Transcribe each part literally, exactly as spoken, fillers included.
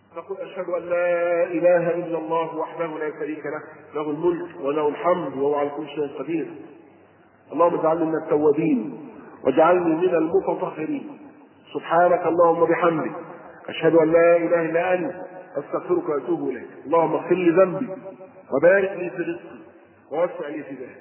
تقول أشهد أن لا إله إلا الله وحده لا شريك له، له الملك وله الحمد وهو على كل شيء قدير. اللهم اجعلني من التوابين واجعلني من المتطهرين. سبحانك اللهم وبحمدك أشهد أن لا إله إلا أنت أستغفرك وأتوب إليك. اللهم اغفر لي ذنبي وبارك لي في رزقي ووسع لي في ذلك.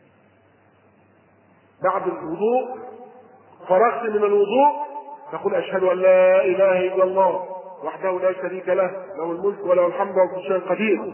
بعد الوضوء فرغت من الوضوء تقول أشهد أن لا إله إلا الله وحده لا شريك له، له الملك وله الحمد وهو على كل شيء قدير.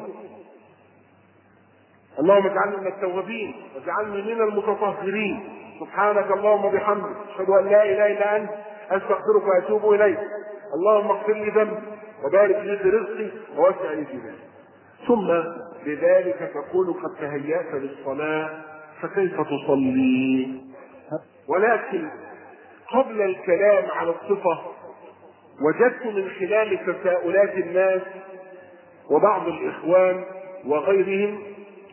اللهم اجعلني من التوابين واجعلني من المتطهرين. سبحانك اللهم وبحمدك اشهد ان لا اله الا انت استغفرك واتوب اليك. اللهم اغفر لي ذنبي وبارك لي في رزقي ووسع لي في ذلك. ثم لذلك تقول قد تهيأت للصلاة فكيف تصلي؟ ولكن قبل الكلام على الصفة وجدت من خلال تساؤلات الناس وبعض الإخوان وغيرهم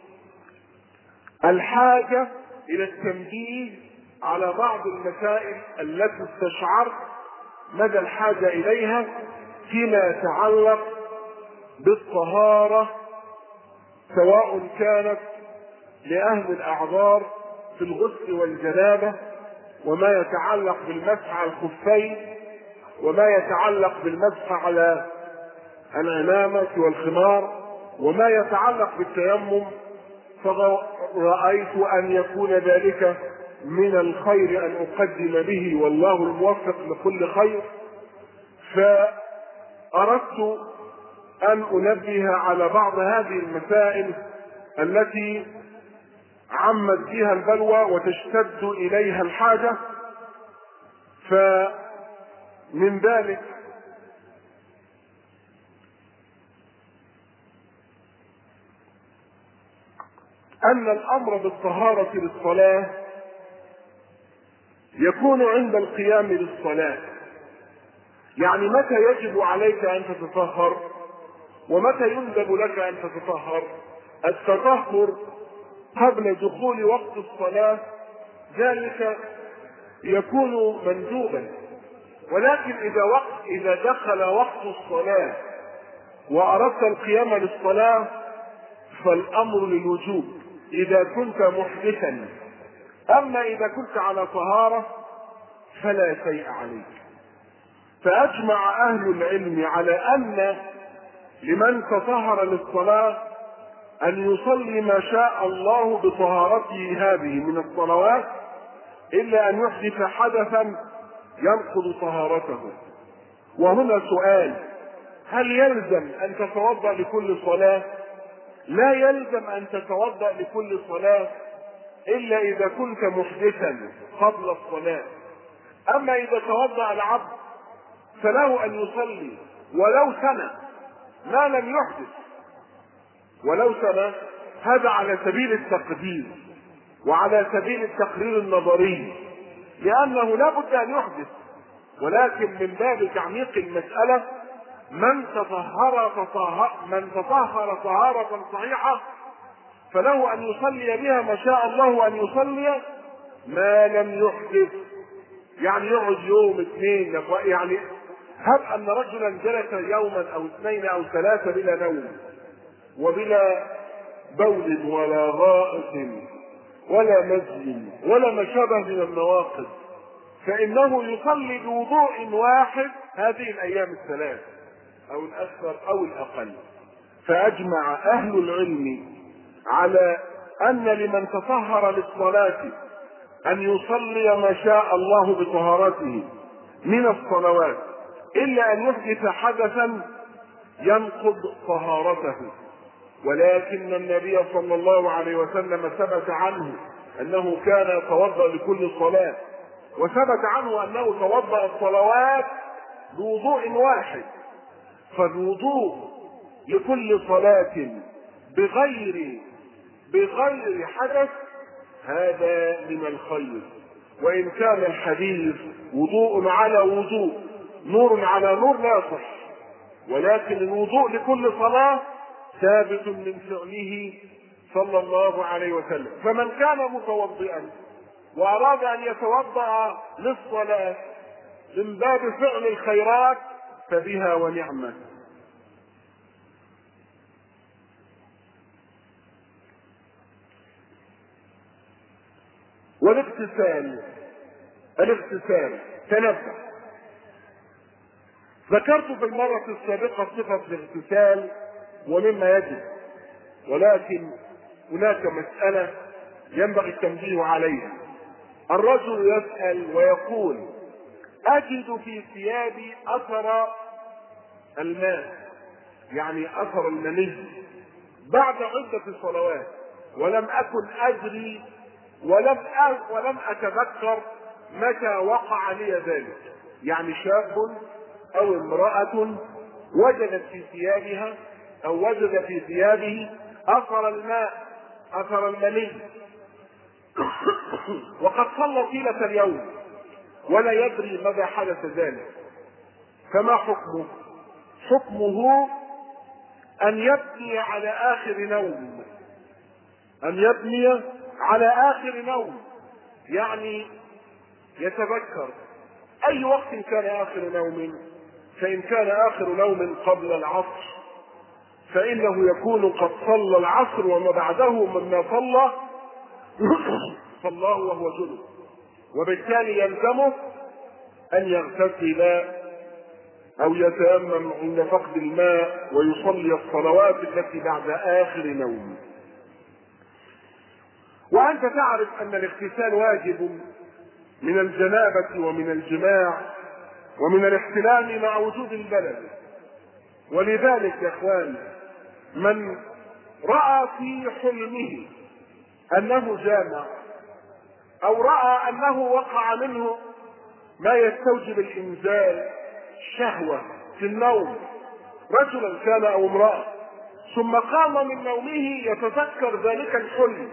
الحاجة إلى التنبيه على بعض المسائل التي استشعرت مدى الحاجة إليها فيما يتعلق بالطهارة، سواء كانت لأهل الأعذار في الغسل والجنابة، وما يتعلق بالمسح على الخفين، وما يتعلق بالمسح على العمامة والخمار، وما يتعلق بالتيمم. فرأيت أن يكون ذلك من الخير أن أقدم به، والله الموفق لكل خير. فأردت أن أنبه على بعض هذه المسائل التي عمت بها البلوى وتشتد إليها الحاجة. فمن ذلك أن الأمر بالطهارة للصلاة يكون عند القيام للصلاة. يعني متى يجب عليك أن تتطهر ومتى يندب لك أن تتطهر؟ التطهر قبل دخول وقت الصلاة ذلك يكون مندوبا، ولكن إذا وقت إذا دخل وقت الصلاة وأردت القيام للصلاة فالأمر للوجوب إذا كنت محدثا. أما إذا كنت على طهارة فلا شيء عليك. فأجمع أهل العلم على أن لمن تطهر للصلاة أن يصلي ما شاء الله بطهارته هذه من الصلوات، إلا أن يحدث حدثا ينقض طهارته. وهنا سؤال: هل يلزم أن تتوضأ لكل صلاة؟ لا يلزم أن تتوضأ لكل صلاة إلا إذا كنت محدثا قبل الصلاة. أما إذا توضأ العبد فله أن يصلي ولو سنة ما لم يحدث، ولو سنة. هذا على سبيل التقدير وعلى سبيل التقرير النظري، لأنه لا بد أن يحدث. ولكن من باب تعميق المسألة من تطهر تطهر من تطهر طهارة صحيحة فله أن يصلي بها ما شاء الله أن يصلي ما لم يحدث. يعني يقعد يوم اثنين، يعني هب أن رجلا جلس يوما أو اثنين أو ثلاثة بلا نوم وبلا بول ولا غائط ولا مزي ولا ما شابه من النواقض، فإنه يصلي بوضوء واحد هذه الأيام الثلاث أو الأكثر أو الأقل. فأجمع أهل العلم على أن لمن تطهر للصلاة أن يصلي ما شاء الله بطهارته من الصلوات، إلا أن يحدث حدثا ينقض طهارته. ولكن النبي صلى الله عليه وسلم ثبت عنه أنه كان يتوضأ لكل صلاة، وثبت عنه أنه توضأ الصلوات بوضوء واحد. فالوضوء لكل صلاة بغير بغير حدث هذا من الخير. وإن كان الحديث وضوء على وضوء نور على نور لا يصح، ولكن الوضوء لكل صلاة ثابت من فعله صلى الله عليه وسلم. فمن كان متوضئا وأراد أن يتوضأ للصلاة من باب فعل الخيرات فبها ونعمة. والاغتسال، الاغتسال تنبه. ذكرت في المرة السابقة صفة الاغتسال ومما يجب، ولكن هناك مسألة ينبغي التنبيه عليها. الرجل يسأل ويقول: أجد في ثيابي أثر الماء، يعني أثر المني، بعد عدة صلوات، ولم أكن أدري ولم ولم أتذكر متى وقع لي ذلك. يعني شاب أو امرأة وجدت في ثيابها أو وجد في ثيابه أثر الماء، أثر المني، وقد صلى طيلة اليوم ولا يدري ماذا حدث ذلك، فما حكمه؟ حكمه أن يبني على آخر نوم، أن يبني على آخر نوم، يعني يتذكر أي وقت كان آخر نوم. فإن كان آخر نوم قبل العصر فإنه يكون قد صلى العصر وما بعده مما صلى صلاه وهو جنب، وبالتالي يلزمه أن يغتسل أو يتيمم عند فقد الماء ويصلي الصلوات التي بعد آخر نوم. وأنت تعرف أن الاغتسال واجب من الجنابة ومن الجماع ومن الاحتلام مع وجود البلد. ولذلك يا اخوان، من رأى في حلمه أنه جامع أو رأى أنه وقع منه ما يستوجب الإنزال شهوة في النوم، رجلا كان أو امرأة، ثم قام من نومه يتذكر ذلك الحلم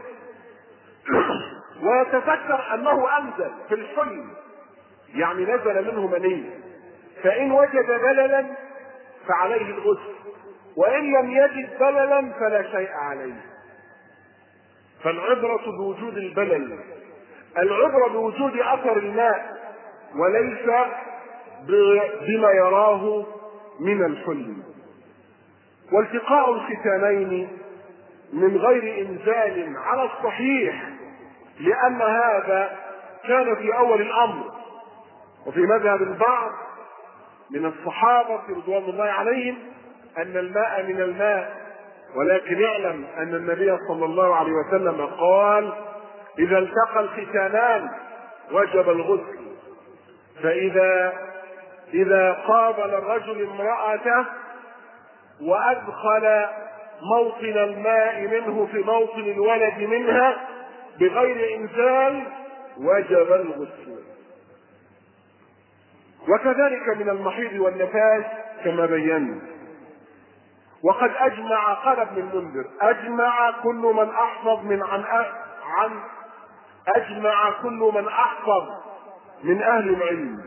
ويتذكر أنه أنزل في الحلم، يعني نزل منه مني، فإن وجد بللا فعليه الغسل، وإن لم يجد بللا فلا شيء عليه. فالعبرة بوجود البلل، العبرة بوجود أثر الماء وليس بما يراه من الحلم. والتقاء الختانين من غير إنزال على الصحيح، لأن هذا كان في أول الأمر، وفي مذهب البعض من الصحابة رضوان الله عليهم أن الماء من الماء، ولكن يعلم أن النبي صلى الله عليه وسلم قال: إذا التقى الختانان وجب الغسل. فإذا إذا قابل الرجل امرأته وأدخل موطن الماء منه في موطن الولد منها بغير إنزال وجب الغسل. وكذلك من المحيض والنفاس كما بينا. وقد أجمع، قال ابن المنذر: أجمع كل من أحفظ من عن عن أجمع كل من أحفظ من أهل العلم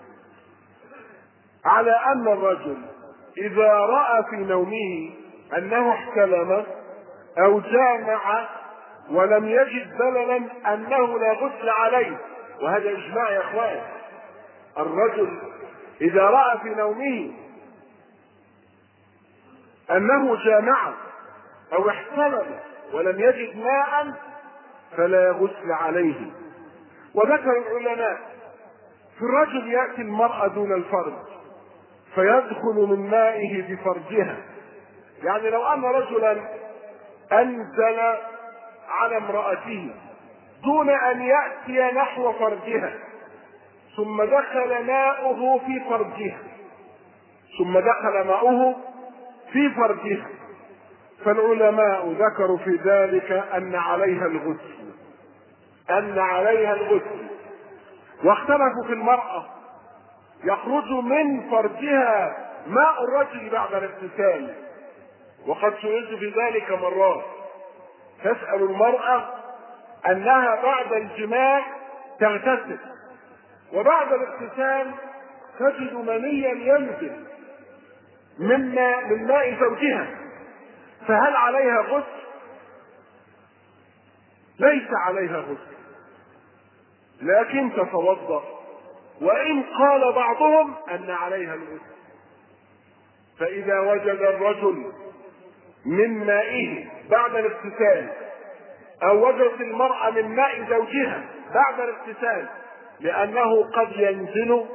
على أن الرجل إذا رأى في نومه أنه احتلم أو جامع ولم يجد بللا أنه لا غسل عليه. وهذا إجماع يا أخوان. الرجل إذا رأى في نومه أنه جامع أو احتلم ولم يجد ماء فلا غسل عليه. وذكر العلماء في الرجل يأتي المرأة دون الفرج فيدخل من مائه في فرجها، يعني لو أن رجلا أنزل على امرأته دون أن يأتي نحو فرجها ثم دخل ماؤه في فرجها ثم دخل ماؤه في فرجها فالعلماء ذكروا في ذلك أن عليها الغسل أن عليها الغسل واختلفوا في المرأة يخرج من فرجها ماء الرجل بعد الاغتسال، وقد سئلت في ذلك مرات. تسأل المرأة أنها بعد الجماع تغتسل وبعد الاغتسال تجد منيا ينزل من ماء من ماء زوجها، فهل عليها غسل؟ ليس عليها غسل، لكن تتوضأ. وإن قال بعضهم أن عليها الغسل. فإذا وجد الرجل من مائه بعد الاغتسال أو وجدت المرأة من ماء زوجها بعد الاغتسال، لأنه قد ينزل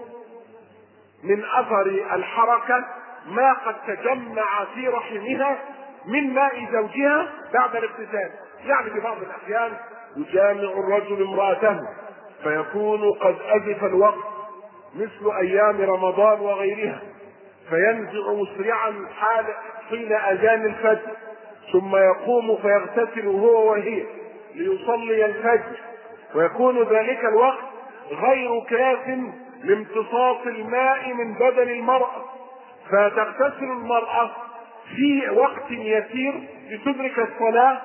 من أثر الحركة ما قد تجمع في رحمها من ماء زوجها بعد الاغتسال. يعني في بعض الأحيان يجامع الرجل امرأته فيكون قد أزف الوقت مثل أيام رمضان وغيرها، فينزع مسرعا حال حين أذان الفجر، ثم يقوم فيغتسل هو وهي ليصلي الفجر، ويكون ذلك الوقت غير كاف لامتصاص الماء من بدن المرأة، فتغتسل المرأة في وقت يسير لتدرك الصلاة،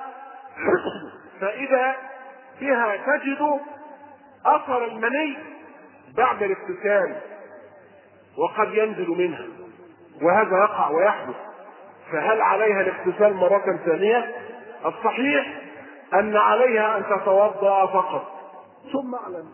فإذا بها تجد أثر المني بعد الاغتسال وقد ينزل منها، وهذا يقع ويحدث. فهل عليها الاغتسال مرة ثانية؟ الصحيح أن عليها أن تتوضأ فقط. ثم اعلم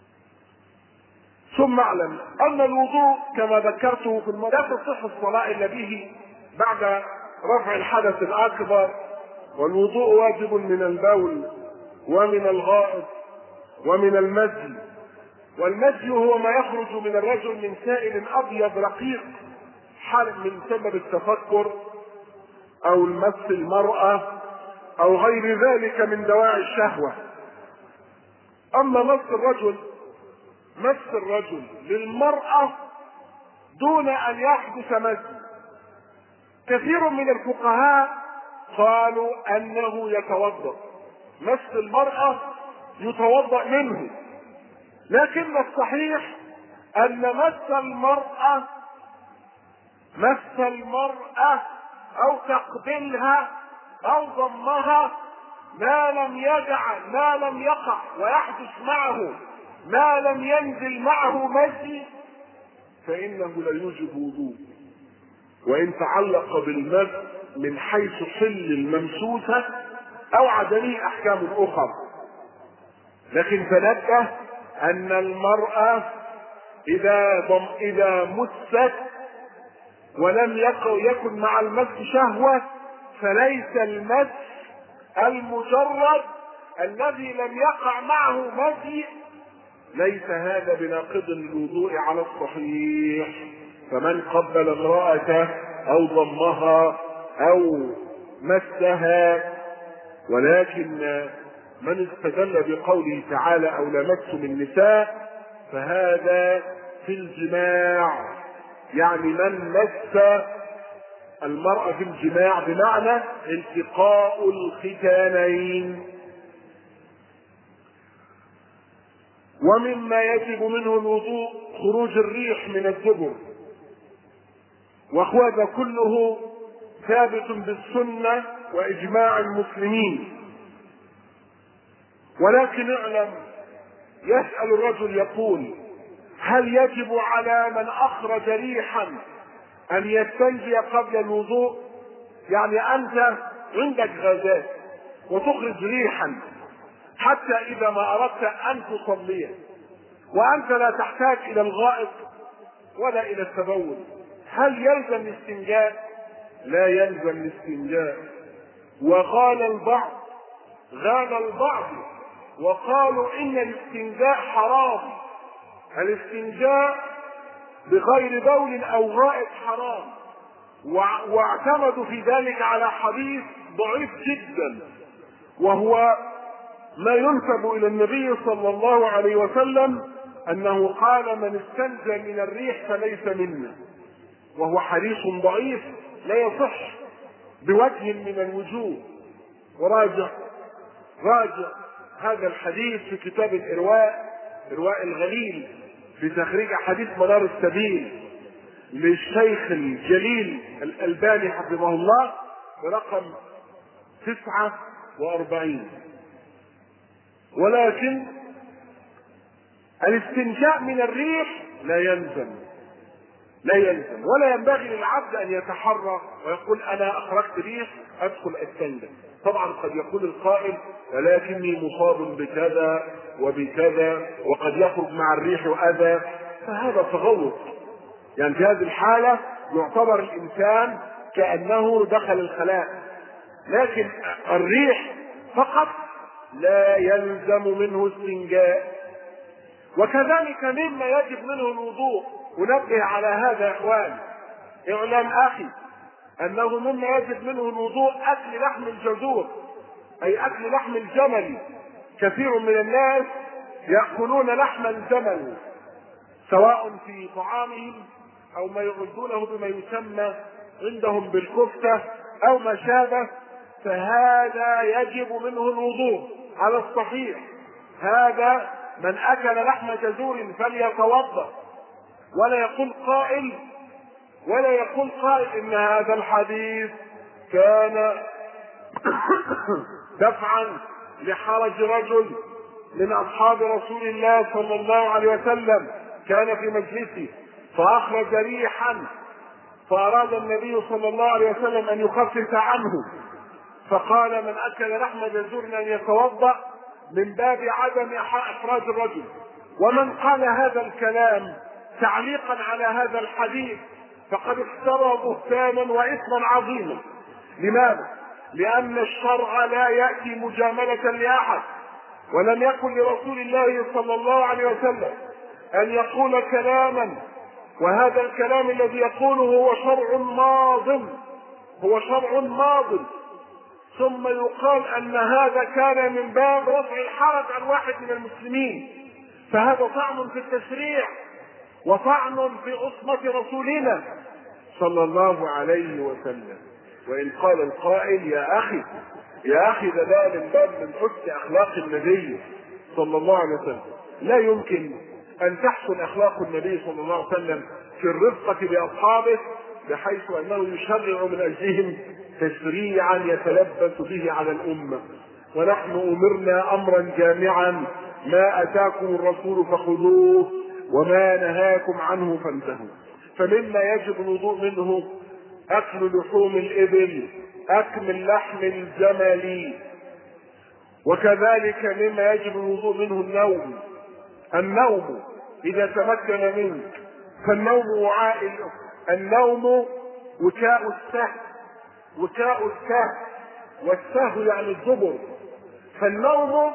ثم اعلم أن الوضوء كما ذكرته في المرة لا تصح الصلاة إلا به بعد رفع الحدث الأكبر، والوضوء واجب من البول ومن الغائط ومن المزي. والمزي هو ما يخرج من الرجل من سائل أبيض رقيق حال من سبب التفكر أو المس المرأة أو غير ذلك من دواعي الشهوة. أما مس الرجل مس الرجل للمرأة دون أن يحدث مس، كثير من الفقهاء قالوا أنه يتوضأ، مس المرأة يتوضأ منه، لكن الصحيح أن مس المرأة مس المرأة أو تقبلها أو ضمها ما لم يجعل ما لم يقع ويحدث معه ما لم ينزل معه مزي فإنه لا يوجب وضوء، وإن تعلق بالمس من حيث حل الممسوسة أو عدمه أحكام أخرى. لكن تنبه أن المرأة إذا ضم إذا مست ولم يكن مع المس شهوة فليس المس المجرد الذي لم يقع معه مزي ليس هذا بناقض الوضوء على الصحيح. فمن قبل امرأته أو ضمها أو مسها، ولكن من استدل بقوله تعالى أو لمستم النساء فهذا في الجماع، يعني من مس المرأة في الجماع بمعنى التقاء الختانين. ومما يجب منه الوضوء خروج الريح من الدبر، وهذا كله ثابت بالسنة وإجماع المسلمين. ولكن اعلم، يسأل الرجل يقول هل يجب على من أخرج ريحا أن يستنجي قبل الوضوء؟ يعني أنت عندك غازات وتخرج ريحا حتى إذا ما أردت أن تصلي وأنت لا تحتاج إلى الغائط ولا إلى التبول، هل يلزم الاستنجاء؟ لا يلزم الاستنجاء. وقال البعض غال البعض وقالوا إن الاستنجاء حرام، الاستنجاء بغير بول أو غائط حرام، واعتمدوا في ذلك على حديث ضعيف جدا، وهو ما ينسب إلى النبي صلى الله عليه وسلم أنه قال من استنجى من الريح فليس منا، وهو حديث ضعيف لا يصح بوجه من الوجوه. وراجع راجع هذا الحديث في كتاب الإرواء إرواء الغليل في تخريج حديث منار السبيل للشيخ الجليل الألباني حفظه الله برقم تسعة وأربعين. ولكن الاستنجاء من الريح لا يلزم لا يلزم ولا ينبغي للعبد أن يتحرى ويقول أنا أخرجت ريح أدخل أستنجى. طبعا قد يقول القائل ولكني مصاب بكذا وبكذا وقد يخرج مع الريح أذى، فهذا تغوط. يعني في هذه الحالة يعتبر الإنسان كأنه دخل الخلاء، لكن الريح فقط لا يلزم منه استنجاء. وكذلك مما يجب منه الوضوء، ونبه على هذا يا اخوان، اعلم اخي انه مما يجب منه الوضوء اكل لحم الجزور، اي اكل لحم الجمل. كثير من الناس ياكلون لحم الجمل سواء في طعامهم او ما يعدونه بما يسمى عندهم بالكفته او ما شابه، فهذا يجب منه الوضوء على الصحيح. هذا من اكل لحم جزور فليتوضا. ولا يقول قائل ولا يقول قائل ان هذا الحديث كان دفعا لحرج رجل من اصحاب رسول الله صلى الله عليه وسلم كان في مجلسه فاخرج ريحا، فاراد النبي صلى الله عليه وسلم ان يخفف عنه، فقال من اكل لحم جزور ان يتوضا من باب عدم اخراج الرجل. ومن قال هذا الكلام تعليقا على هذا الحديث فقد افترى بهتانا واثما عظيما. لماذا؟ لان الشرع لا ياتي مجامله لاحد، ولم يكن لرسول الله صلى الله عليه وسلم ان يقول كلاما وهذا الكلام الذي يقوله هو شرع ماض هو شرع ماض ثم يقال ان هذا كان من باب رفع الحرج عن واحد من المسلمين. فهذا طعن في التشريع وطعن في عصمة رسولنا صلى الله عليه وسلم. وإن قال القائل يا أخي يا أخي ده ده من باب من حسن أخلاق النبي صلى الله عليه وسلم، لا يمكن أن تحسن أخلاق النبي صلى الله عليه وسلم في الرفقة بأصحابه بحيث أنه يشرع من أجلهم تشريعا يتلبس به على الأمة. ونحن أمرنا أمرا جامعا: ما أتاكم الرسول فخذوه وما نهاكم عنه فانتهوا. فمما يجب الوضوء منه أكل لحوم الإبل، أكل لحم الجمل. وكذلك مما يجب الوضوء منه النوم. النوم إذا تمكن منك، فالنوم وعاء النوم وكاء السهو وكاء السهو والسهو يعني الزبر. فالنوم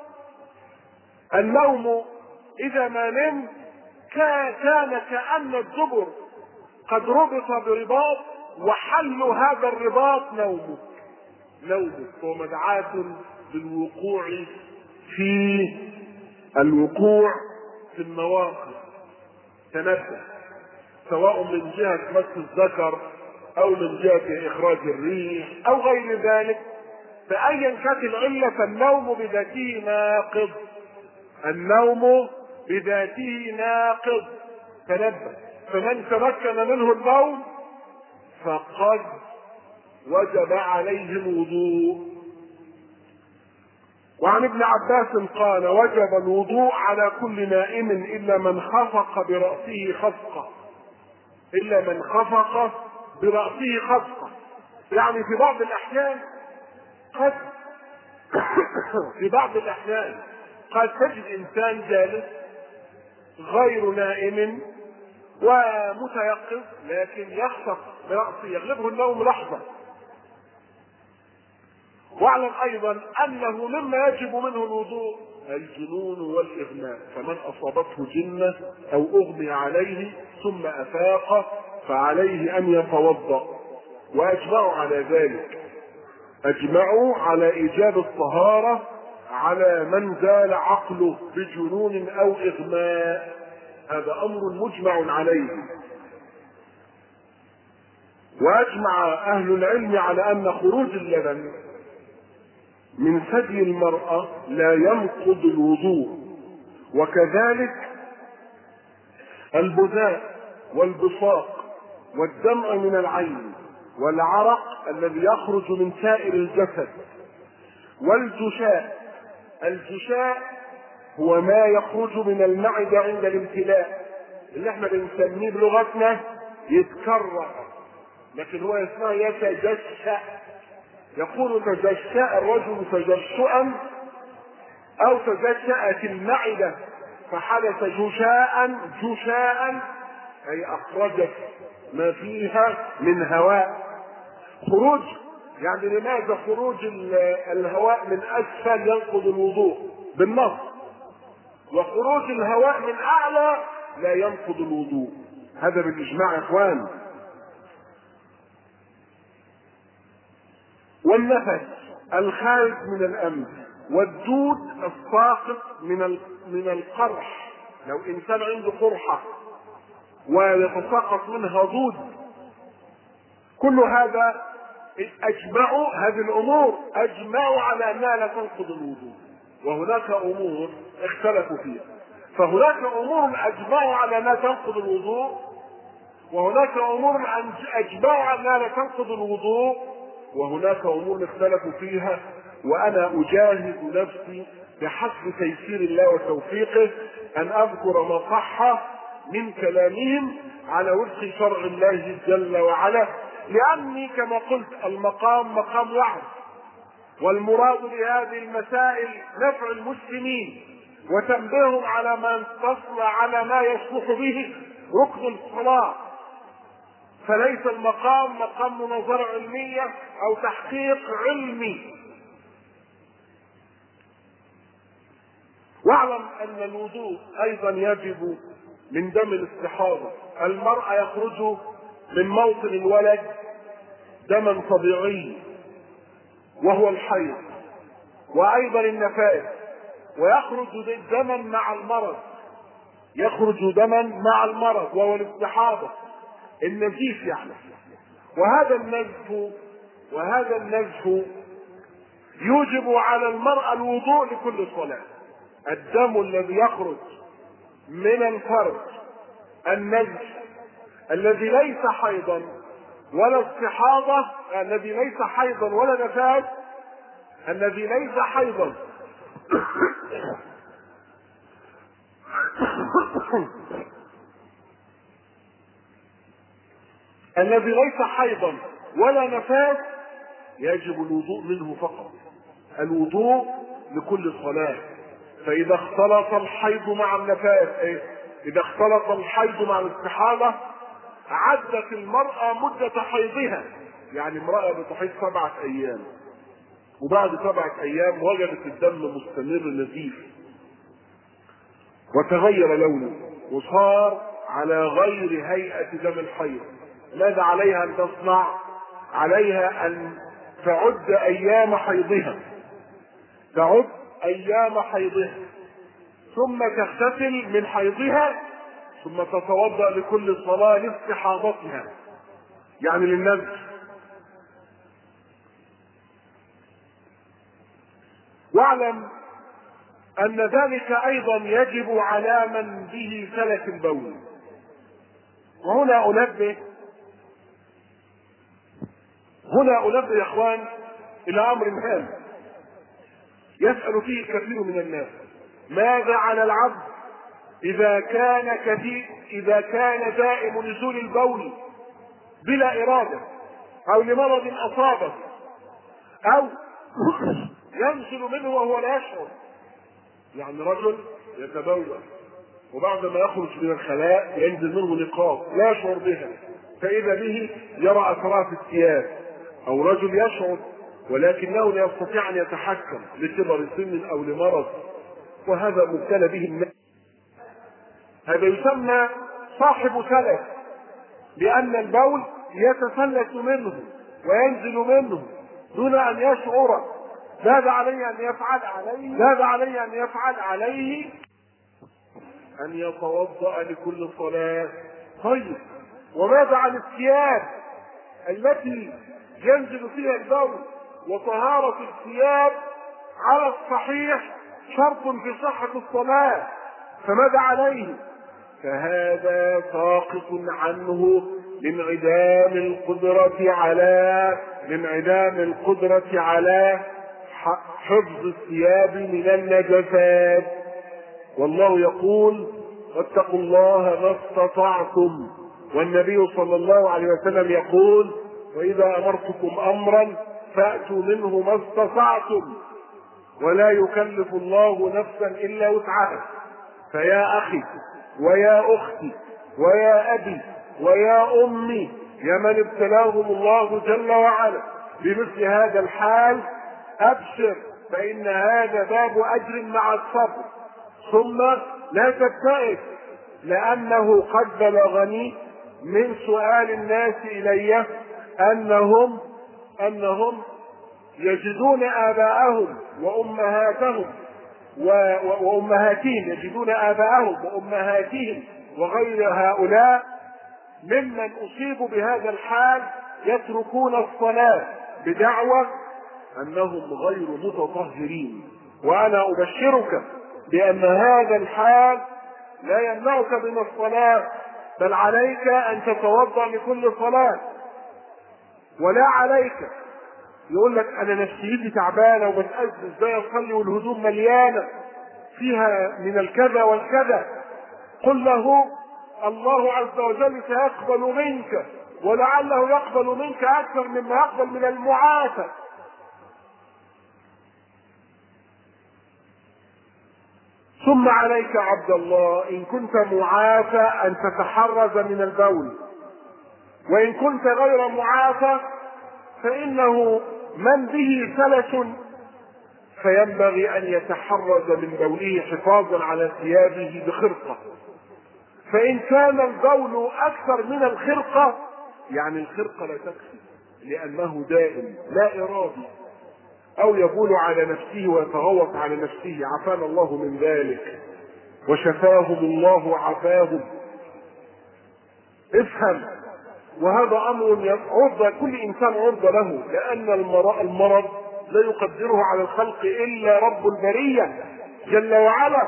النوم إذا ما نمت كان كأن الزبر قد ربط برباط وحل هذا الرباط نومك نومك ومدعاة للوقوع في الوقوع في النواقض. تنبه، سواء من جهة مس الذكر أو من جهة إخراج الريح أو غير ذلك، فأيا كانت العلة فالنوم بذاته ناقض النوم بذاته ناقض. تنبه، فمن تمكن منه النوم فقد وجب عليه الوضوء. وعن ابن عباس قال: وجب الوضوء على كل نائم إلا من خفق برأسه خفقة إلا من خفق برأسه خفقة يعني في بعض الأحيان قد في بعض الأحيان قد تجد إنسان جالس غير نائم ومتيقظ لكن يخفق برأسه يغلبه النوم لحظة. واعلم أيضا أنه مما يجب منه الوضوء الجنون والإغماء، فمن أصابته جنة أو أغمي عليه ثم أفاق فعليه أن يتوضأ. وأجمعوا على ذلك أجمعوا على إيجاب الطهارة على من زال عقله بجنون أو إغماء، هذا أمر مجمع عليه. وأجمع أهل العلم على أن خروج اللبن من ثدي المرأة لا ينقض الوضوء، وكذلك البذاء والبصاق والدمع من العين والعرق الذي يخرج من سائر الجسد والجشاء. الجشاء هو ما يخرج من المعدة عند الامتلاء، اللي احنا بنسميه بلغتنا يتكرر، لكن هو اسمه يتجشأ. يقول تجشأ الرجل تجشؤا او تجشأت المعدة فحدث جشاء جشاء اي اخرجت ما فيها من هواء. خروج يعني لماذا خروج الهواء من اسفل ينقض الوضوء بالنص، وخروج الهواء من اعلى لا ينقض الوضوء؟ هذا بالاجماع يا اخوان. والنفس الخارج من الانف، والدود الساقط من من القرح، لو انسان عنده قرحه ويتساقط منها دود، كل هذا اجمعوا، هذه الامور اجمعوا على انها لا تنقض الوضوء، وهناك امور اختلفوا فيها. فهناك امور اجمعوا على انها تنقض الوضوء، وهناك امور اجمعوا على انها لا تنقض الوضوء، وهناك امور اختلفوا فيها. وانا اجاهد نفسي بحسب تيسير الله وتوفيقه ان اذكر ما صح من كلامهم على وفق شرع الله جل وعلا، لاني كما قلت المقام مقام وعظ، والمراد بهذه المسائل نفع المسلمين وتنبيههم على ما تصل على ما يصلح به ركن الصلاة. فليس المقام مقام مناظرة علمية او تحقيق علمي. واعلم ان الوضوء ايضا يجب من دم الاستحاضة. المرأة يخرج من موطن الولد دما طبيعي وهو الحيض، وايضا النفاس، ويخرج دما مع المرض، يخرج دما مع المرض وهو الاستحاضة، النزيف يعني. وهذا النزف وهذا النزف يوجب على المرأة الوضوء لكل صلاة. الدم الذي يخرج من الفرج، النزف الذي ليس حيضا ولا استحاضة، الذي ليس حيضا ولا نفاس، الذي ليس حيضا الذي ليس حيضا ولا نفاس يجب الوضوء منه فقط، الوضوء لكل صلاة. فإذا اختلط الحيض مع النفاس، إيه؟ إذا اختلط الحيض مع الاستحاضة عدت المرأة مدة حيضها. يعني امرأة بتحيض سبعة أيام، وبعد سبعة أيام وجدت الدم مستمر نزيف وتغير لونه وصار على غير هيئة دم الحيض، ماذا عليها أن تصنع؟ عليها أن تعد أيام حيضها، تعد أيام حيضها، ثم تغتسل من حيضها، ثم تتوضأ لكل صلاة لاستحاضتها، يعني للنزف. واعلم أن ذلك أيضا يجب على من به سلك البول. وهنا أنبه هنا أنبه يا إخوان إلى أمر هام يسأل فيه كثير من الناس: ماذا على العبد إذا كان كثير إذا كان دائم نزول البول بلا إرادة، أو لمرض أصابه، أو ينزل منه وهو لا يشعر؟ يعني رجل يتبول وبعد ما يخرج من الخلاء ينزل منه نقاط لا يشعر بها، فإذا به يرى أثرات الثياب. أو رجل يشعر ولكنه لا يستطيع أن يتحكم لكبر سن أو لمرض، وهذا مبتلى به الناس. هذا يسمى صاحب سلس، لأن البول يتسلس منه وينزل منه دون أن يشعر. ماذا عليه أن يفعل عليه ماذا عليه أن يفعل عليه أن يتوضأ لكل صلاة. طيب، وماذا عن الثياب التي ينزل فيها البول؟ وطهارة الثياب على الصحيح شرط في صحة الصلاة، فماذا عليه؟ فهذا ساقط عنه لانعدام القدرة على لانعدام القدرة على حفظ الثياب من النجاسات. والله يقول: واتقوا الله ما استطعتم. والنبي صلى الله عليه وسلم يقول: وإذا أمرتكم أمرا فأتوا منه ما استطعتم، ولا يكلف الله نفسا إلا وسعها. فيا أخي ويا أختي ويا أبي ويا أمي، يا من ابتلاهم الله جل وعلا بمثل هذا الحال أبشر، فإن هذا باب أجر مع الصبر. ثم لا تبتئس، لأنه قد بلغني من سؤال الناس إلي أنهم أنهم يجدون آباءهم وأمهاتهم وأمهاتهم يجدون آباءهم وأمهاتهم وغير هؤلاء ممن أصيبوا بهذا الحال يتركون الصلاة بدعوى أنهم غير متطهرين. وأنا أبشرك بأن هذا الحال لا يمنعك من الصلاة، بل عليك أن تتوضأ لكل صلاة. ولا عليك يقول لك أنا نفسيتي تعبانة وبتأذى ازاي أصلي والهدوم مليانة فيها من الكذا والكذا، قل له الله عز وجل سيقبل منك، ولعله يقبل منك أكثر مما يقبل من المعافى. ثم عليك عبد الله إن كنت معافى أن تتحرز من البول، وإن كنت غير معافى فإنه من به فلس فينبغي أن يتحرز من بوله حفاظا على ثيابه بخرقة. فإن كان البول أكثر من الخرقة يعني الخرقة لا تكفي، لأنه دائم لا إرادي، أو يبول على نفسه ويتغوط على نفسه، عافانا الله من ذلك وشفاهم الله وعافاهم. افهم، وهذا أمر عرضة كل إنسان عرضة له، لأن المرض لا يقدره على الخلق إلا رب البرية جل وعلا،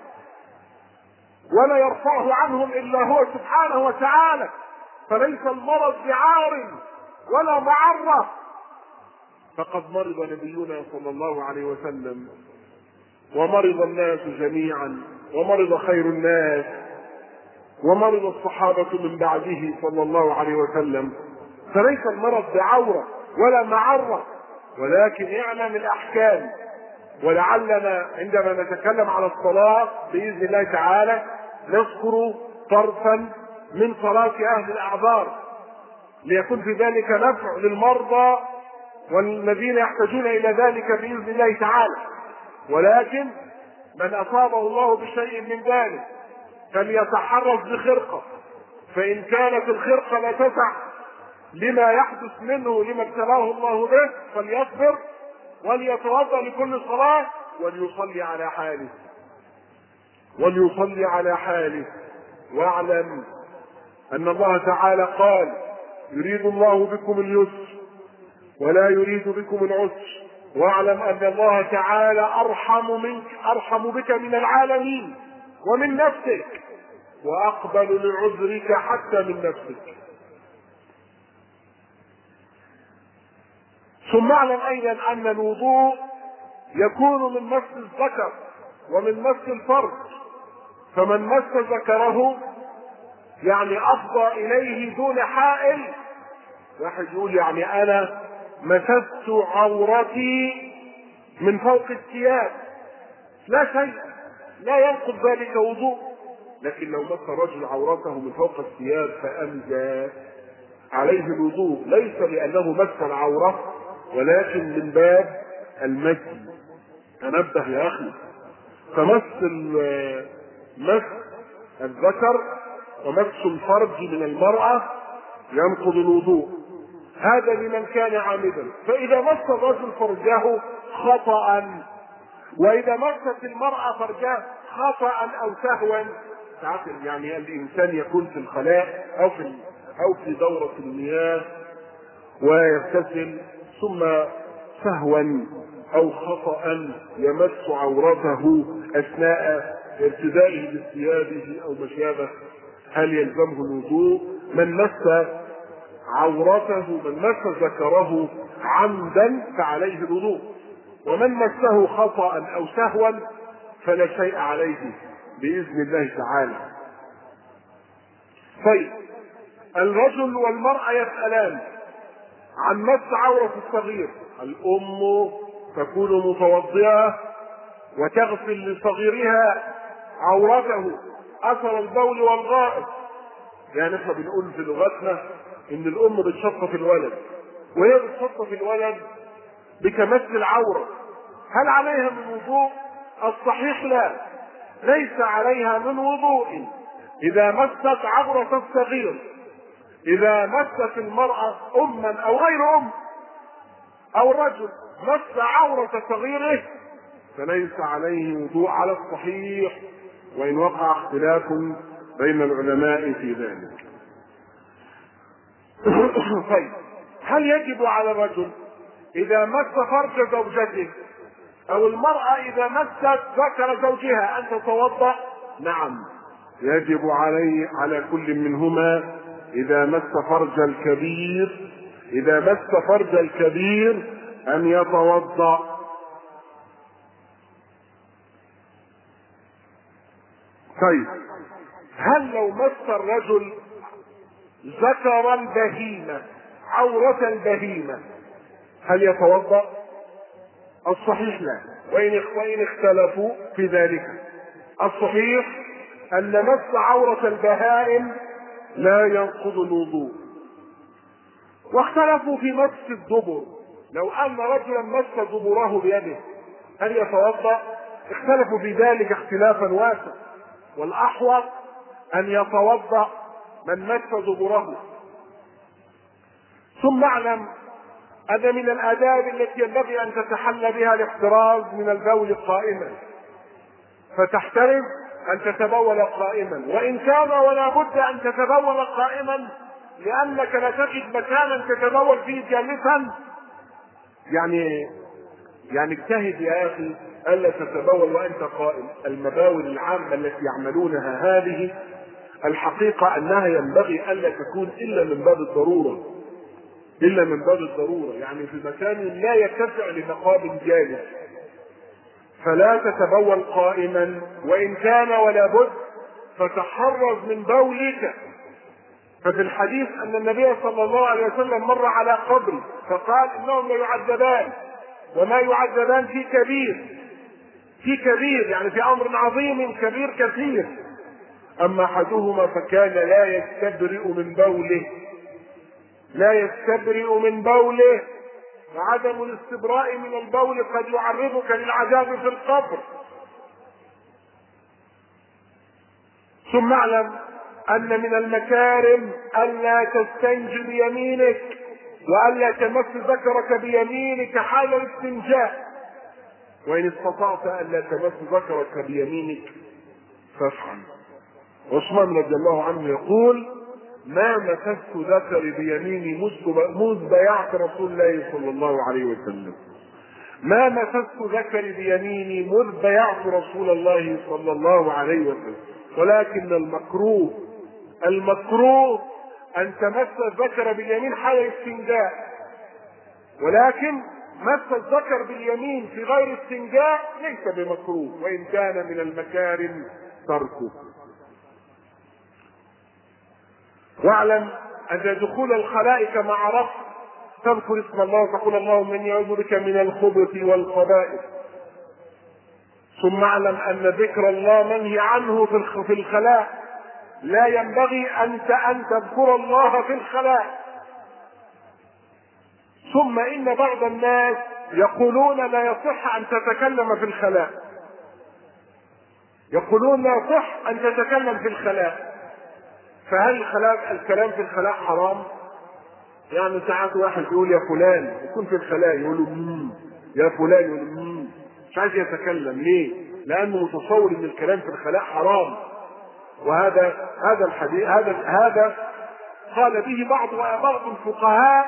ولا يرفعه عنهم إلا هو سبحانه وتعالى. فليس المرض بعار ولا معرة. فقد مرض نبينا صلى الله عليه وسلم، ومرض الناس جميعا، ومرض خير الناس، ومرض الصحابة من بعده صلى الله عليه وسلم. فليس المرض بعورة ولا معرة، ولكن اعلم الأحكام. ولعلنا عندما نتكلم على الصلاة بإذن الله تعالى نذكر طرفا من صلاة أهل الأعذار، ليكون في ذلك نفع للمرضى والذين يحتاجون إلى ذلك بإذن الله تعالى. ولكن من أصابه الله بشيء من ذلك فليتحرز بخرقة، فإن كانت الخرقة لا تسع لما يحدث منه لما ابتلاه الله به فليصبر وليتوضأ لكل صلاة وليصلي على حاله وليصلي على حاله واعلم أن الله تعالى قال يريد الله بكم اليسر ولا يريد بكم العسر، واعلم أن الله تعالى أرحم منك أرحم بك من العالمين ومن نفسك، وأقبل لعذرك حتى من نفسك. ثم اعلم أيضا أن الوضوء يكون من مس الذكر ومن مس الفرج، فمن مس ذكره يعني أفضى إليه دون حائل. واحد يقول يعني أنا مسست عورتي من فوق الثياب، لا شيء، لا ينقض ذلك وضوء. لكن لو مس الرجل عورته من فوق الثياب فأمجى عليه الوضوء، ليس لأنه مس العورة ولكن من باب المجد. تنبه يا أخي، فمس مس الذكر ومس الفرج من المرأة ينقض الوضوء، هذا لمن كان عامدا. فإذا مس الرجل فرجه خطأ، وإذا مست المرأة فرجها خطأ أو سهوا، يعني الإنسان يكون في الخلاء أو في أو في دورة المياه ويغتسل ثم سهوا أو خطأ يمس عورته أثناء ارتدائه بثيابه أو ما شابه، هل يلزمه الوضوء؟ من مس عورته من مس ذكره عمدا فعليه الوضوء، ومن مسه خطأ أو سهوا فلا شيء عليه بإذن الله تعالى. طيب، الرجل والمرأة يسألان عن مس عورة الصغير. الأم تكون متوضئة وتغسل لصغيرها عورته أثر البول والغائط. يعني احنا بنقول في لغتنا ان الام بتشطف الولد، وهي بتصفف الولد بتمس العورة، هل عليها من وضوء؟ الصحيح لا، ليس عليها من وضوء إذا مست عورة الصغير. إذا مست المرأة أما أو غير أم أو الرجل مس عورة صغيره فليس عليه وضوء على الصحيح، وإن وقع اختلاف بين العلماء في ذلك. طيب، هل يجب على الرجل إذا مس فرج زوجته أو المرأة إذا مست ذكر زوجها أن تتوضأ؟ نعم، يجب عليه على كل منهما إذا مس فرج الكبير إذا مس فرج الكبير أن يتوضأ. طيب، هل لو مس الرجل ذكر البهيمة عورة البهيمة هل يتوضأ؟ الصحيح لا، وإن اختلفوا في ذلك. الصحيح أن مس عورة البهائم لا ينقض الوضوء. واختلفوا في مس الدبر، لو أن رجلا مس دبره بيده هل يتوضأ؟ اختلفوا في ذلك اختلافا واسعا، والأحوط أن يتوضأ من مس دبره. ثم اعلم أن من الآداب التي ينبغي أن تتحلى بها الاحتراز من البول قائما، فتحترم أن تتبول قائما، وإن كان ولا بد أن تتبول قائما لأنك لا تجد مكانا تتبول فيه جالسا. يعني يعني اجتهد يا أخي ألا تتبول وأنت قائم. المباول العامة التي يعملونها هذه الحقيقة أنها ينبغي ألا تكون إلا من باب الضرورة إلا من باب الضرورة يعني في مكان لا يتسع لمقام جالس، فلا تتبول قائما، وإن كان ولا بد فتحرز من بولك. ففي الحديث أن النبي صلى الله عليه وسلم مر على قبر فقال إنهم لا يعذبان، وما يعذبان في كبير في كبير يعني في أمر عظيم كبير كثير. أما أحدهما فكان لا يستبرئ من بوله لا يستبرئ من بوله وعدم الاستبراء من البول قد يعرضك للعذاب في القبر. ثم اعلم أن من المكارم ألا تستنجي بيمينك وألا تمس ذكرك بيمينك حال الاستنجاء، وإن استطعت ألا تمس ذكرك بيمينك فافعل. عثمان رضي الله عنه يقول: ما مسست ذكري بيميني منذ بايعت رسول الله صلى الله عليه وسلم ما مسست ذكري بيميني منذ بايعت رسول الله صلى الله عليه وسلم. ولكن المكروه المكروه أن تمس الذكر باليمين حال الاستنجاء، ولكن مس الذكر باليمين في غير استنجاء ليس بمكروه، وإن كان من المكارم تركه. واعلم أن دخول الخلائق مع رفع تذكر اسم الله وتقول اللهم إني أعوذ بك من الخبث والخبائث. ثم اعلم أن ذكر الله منهي عنه في الخلاء، لا ينبغي أنت أن تذكر الله في الخلاء. ثم إن بعض الناس يقولون لا يصح أن تتكلم في الخلاء يقولون لا يصح أن تتكلم في الخلاء فهل الخلاء الكلام في الخلاء حرام؟ يعني ساعات واحد يقول يا فلان يكون في الخلاء يقول مم. يا فلان يقول مم. مش عايز يتكلم. ليه؟ لأنه متصور أن الكلام في الخلاء حرام. وهذا هذا الحديث هذا هذا قال به بعض بعض الفقهاء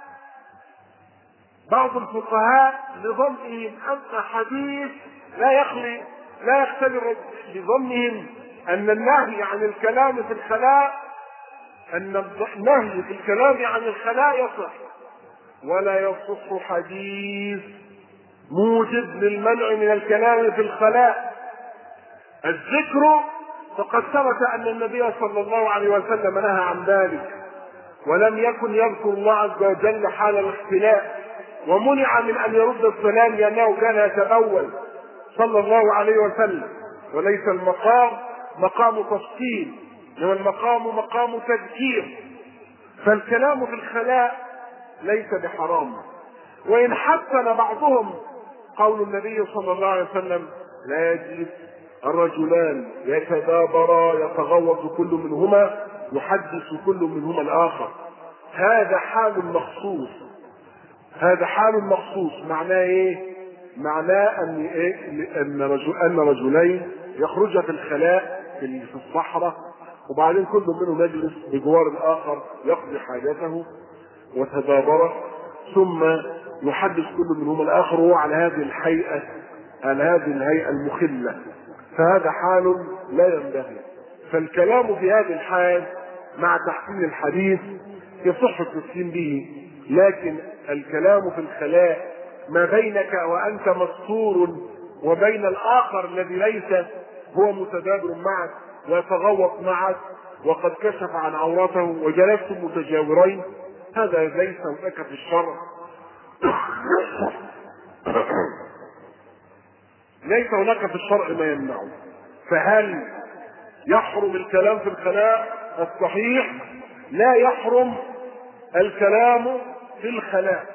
بعض الفقهاء لظنهم أن حديث لا يخلي لا يختلف لظنهم أن النهي عن الكلام في الخلاء أن النهي في الكلام عن الخلاء يصح، ولا يصح حديث موجب للمنع من الكلام في الخلاء. الذكر فقد ثبت أن النبي صلى الله عليه وسلم نهى عن ذلك، ولم يكن يذكر الله عز وجل حال الاختلاء، ومنع من أن يرد السلام لأنه كان يتبول صلى الله عليه وسلم. وليس المقام مقام تفصيل، إنما المقام مقام تذكير. فالكلام في الخلاء ليس بحرام. وإن حسن بعضهم قول النبي صلى الله عليه وسلم: لا يجلس الرجلان يتدابرا يتغوط كل منهما يحدث كل منهما الآخر. هذا حال مخصوص، هذا حال مخصوص. معناه ايه؟ معناه ان ايه؟ ان رجل ان رجلين يخرجا في الخلاء في الصحراء، وبعدين كل منهم يجلس بجوار الاخر يقضي حاجته وتدابره، ثم يحدث كل منهما الاخر وهو على هذه الهيئه، على هذه الهيئه المخله. فهذا حال لا ينبغي. فالكلام في هذه الحال مع تحسين الحديث يصح التسليم به، لكن الكلام في الخلاء ما بينك وأنت مستور وبين الآخر الذي ليس هو متدابر معك ويتغوط معك وقد كشف عن عورته وجلستم متجاورين، هذا ليس هناك في الشرع ليس هناك في الشرع ما يمنعه. فهل يحرم الكلام في الخلاء؟ الصحيح لا يحرم الكلام في الخلاء،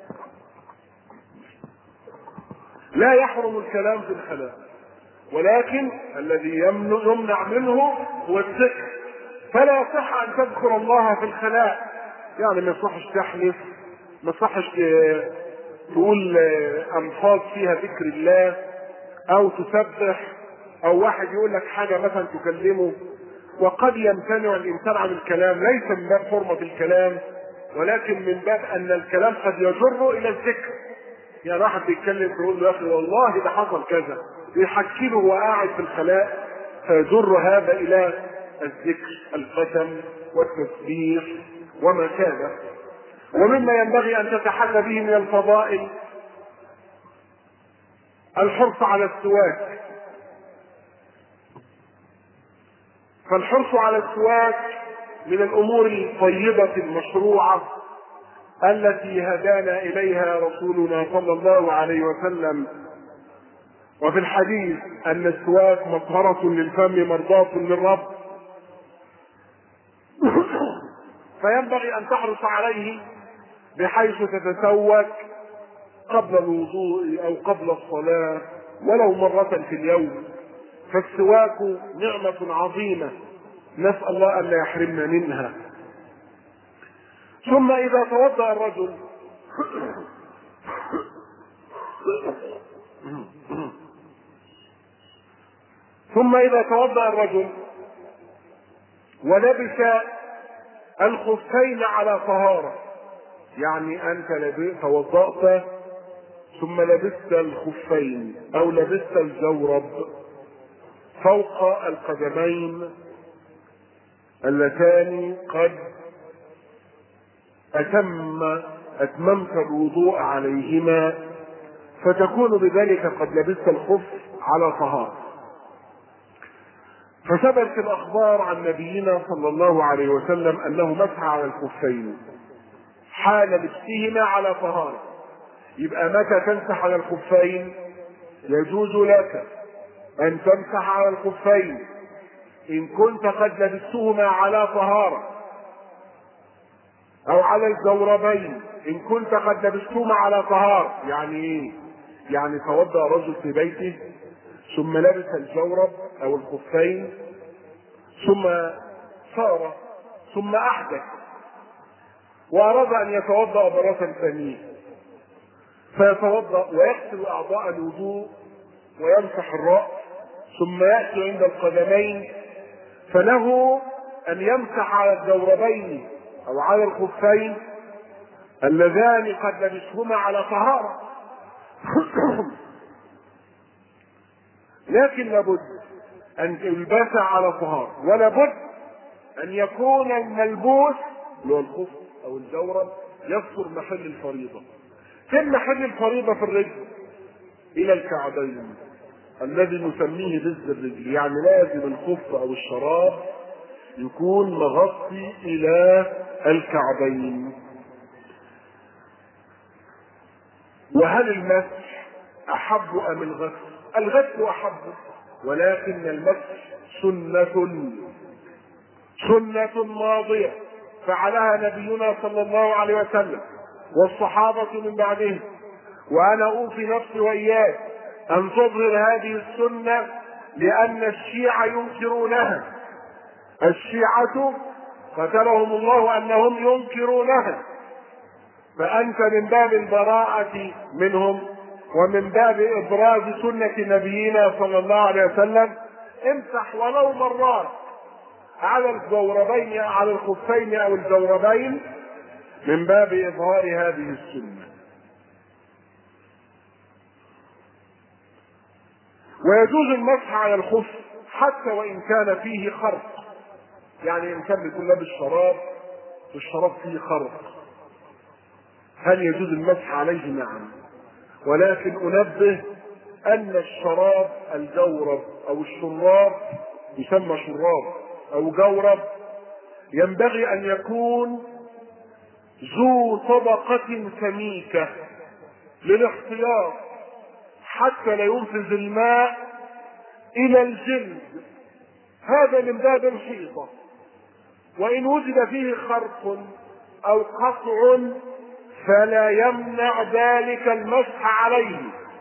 لا يحرم الكلام في الخلاء، ولكن الذي يمنع منه هو الذكر. فلا يصح ان تذكر الله في الخلاء، يعني ما يصحش تحلف، ما يصحش تقول الفاظ فيها ذكر الله او تسبح، او واحد يقول لك حاجه مثلا تكلمه. وقد يمتنع الانسان عن الكلام ليس من باب حرمه الكلام، ولكن من باب ان الكلام قد يجر الى الذكر. يعني واحد بيتكلم يقول له: يا اخي والله ده حصل كذا، يحكي له وهو قاعد في الخلاء، فيجر هذا الى الذكر، القسم والتسبيح وما كان. ومما ينبغي ان تتحلى به من الفضائل الحرص على السواك. فالحرص على السواك من الامور الطيبه المشروعه التي هدانا اليها رسولنا صلى الله عليه وسلم. وفي الحديث ان السواك مطهره للفم مرضاه للرب، فينبغي ان تحرص عليه بحيث تتسوك قبل الوضوء او قبل الصلاه ولو مره في اليوم. فالسواك نعمه عظيمه نسال الله ان لا يحرمنا منها. ثم اذا توضا الرجل ثم اذا توضا الرجل ولبس الخفين على طهاره، يعني انت توضأت ثم لبست الخفين او لبست الجورب فوق القدمين اللتان قد أتم أتممت الوضوء عليهما، فتكون بذلك قد لبست الخف على طهارة. فثبت الأخبار عن نبينا صلى الله عليه وسلم أنه مسح على الخفين حال لبسهما على طهارة. يبقى متى تمسح على الخفين؟ يجوز لك أن تمسح على الخفين إن كنت قد لبستهما على طهارة، أو على الجوربين إن كنت قد لبستهما على طهارة. يعني إيه؟ يعني توضأ رجل في بيته ثم لبس الجورب أو الخفين ثم صار ثم أحدث وأراد أن يتوضأ مرة ثانية، فيتوضأ ويغسل أعضاء الوضوء ويمسح الرأس ثم يأتي عند القدمين، فله أن يمسح على الجوربين أو على الخفين اللذان قد لبسهما على طهارة. لكن لابد أن يلبس على طهارة، ولابد أن يكون الملبوس اللي هو الخف أو الجورب يستر محل الفريضة. فين محل الفريضة؟ في الرجل إلى الكعبين الذي نسميه بز الرجل، يعني لازم الخف أو الشراب يكون مغطي إلى الكعبين. وهل المسح أحب أم الغسل؟ الغسل أحب، ولكن المسح سنة سنة ماضية فعلها نبينا صلى الله عليه وسلم، والصحابة من بعدهم. وأنا أوصي نفسي وإياك أن تظهر هذه السنة، لأن الشيعة ينكرونها. الشيعة قتلهم الله أنهم ينكرونها، فأنت من باب البراءة منهم ومن باب إبراز سنة نبينا صلى الله عليه وسلم امسح ولو مرات على الجوربين على الخفين أو الجوربين من باب إظهار هذه السنة. ويجوز المسح على الخف حتى وإن كان فيه خرق، يعني إن كان بيكون لابس شراب والشراب فيه خرق، هل يجوز المسح عليه؟ نعم، ولكن أنبه أن الشراب الجورب أو الشراب يسمى شراب أو جورب ينبغي أن يكون ذو طبقة سميكة للاحتياط حتى لا ينفذ الماء إلى الجلد، هذا من باب الحيطة. وإن وجد فيه خرق أو قطع فلا يمنع ذلك المسح عليه.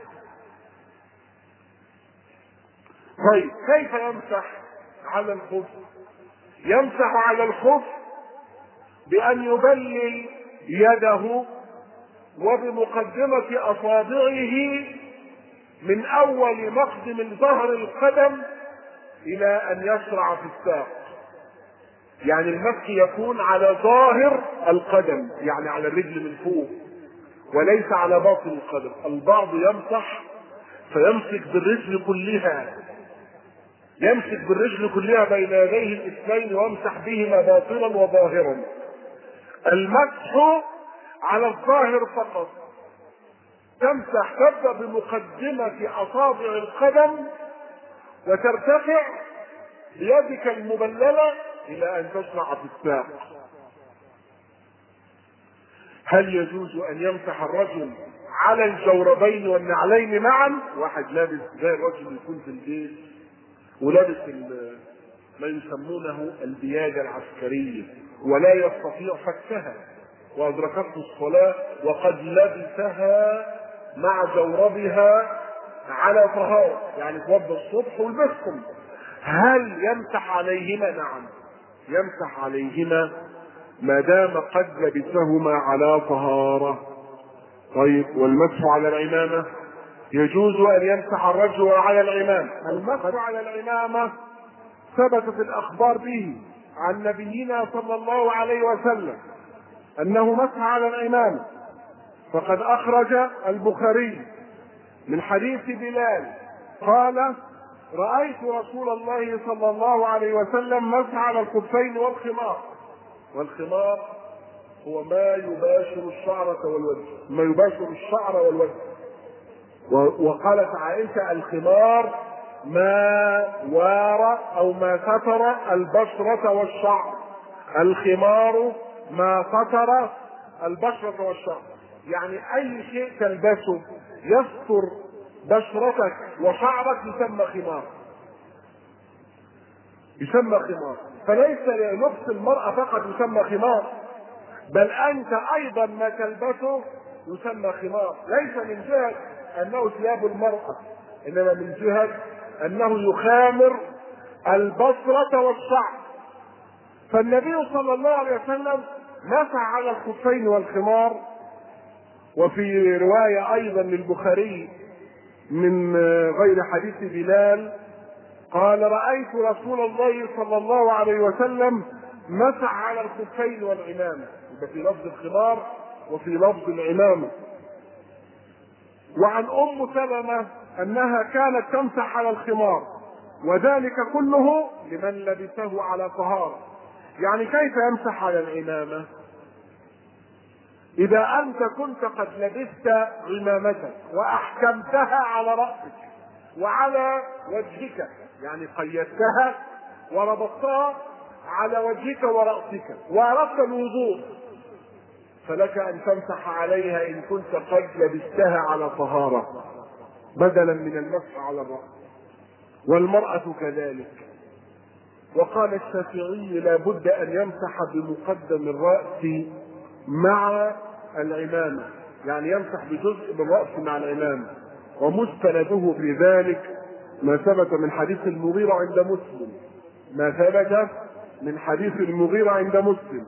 طيب كيف يمسح على الخف؟ يمسح على الخف بأن يبلل يده وبمقدمة أصابعه من أول مقدم ظهر القدم إلى أن يشرع في الساق، يعني المسح يكون على ظاهر القدم، يعني على الرجل من فوق وليس على باطن القدم. البعض يمسح فيمسك بالرجل كلها، يمسك بالرجل كلها بين يديه الاثنين ويمسح بهما باطنا وظاهرا. المسح على الظاهر فقط، تمسح تبدأ بمقدمة أصابع القدم وترتفع بيدك المبللة إلى أن تشرع في الساق. هل يجوز أن يمسح الرجل على الجوربين والنعلين معا؟ واحد لابس زي الرجل يكون في البيت ولابس ما يسمونه البياجة العسكرية ولا يستطيع فكها وأدركته الصلاة وقد لبسها مع جوربها على طهارة، يعني توضى الصبح والبسهم، هل يمسح عليهما؟ نعم، يمسح عليهما ما دام قد لبسهما على طهارة. طيب والمسح على العمامة؟ يجوز أن يمسح الرجل على العمامة. المسح على العمامة ثبتت الأخبار به عن نبينا صلى الله عليه وسلم أنه مسح على العمامة، فقد أخرج البخاري من حديث بلال قال: رأيت رسول الله صلى الله عليه وسلم مسح على الخفين والخمار. والخمار هو ما يباشر الشعرة والوجه، ما يباشر الشعر والوجه. وقالت عائشة: الخمار ما وار أو ما ستر البشرة والشعر. الخمار ما ستر البشرة والشعر، يعني أي شيء تلبسه يستر بشرتك وشعرك يسمى خمار، يسمى خمار. فليس لبس المرأة فقط يسمى خمار، بل أنت أيضا ما تلبسه يسمى خمار، ليس من جهة أنه ثياب المرأة، إنما من جهة أنه يخامر البصرة والشعر. فالنبي صلى الله عليه وسلم مسح على الخفين والخمار. وفي رواية أيضا للبخاري من غير حديث بلال قال: رأيت رسول الله صلى الله عليه وسلم مسح على الخفين والعمامة، يبقى في لفظ الخمار وفي لفظ العمامة. وعن أم سلمة أنها كانت تمسح على الخمار، وذلك كله لمن لبسه على طهارة. يعني كيف يمسح على العمامة؟ إذا أنت كنت قد لبست عمامتك وأحكمتها على رأسك وعلى وجهك، يعني قيدتها وربطتها على وجهك ورأسك وأردت الوضوء، فلك أن تمسح عليها إن كنت قد لبستها على طهارة بدلا من المسح على الرأس. والمرأة كذلك. وقال الشافعي: لا بد أن يمسح بمقدم الرأس مع العمامة، يعني يمسح بجزء من رأسه مع العمامة. ومستنده في ذلك ما ثبت من حديث المغيرة عند مسلم، ما ثبت من حديث المغيرة عند مسلم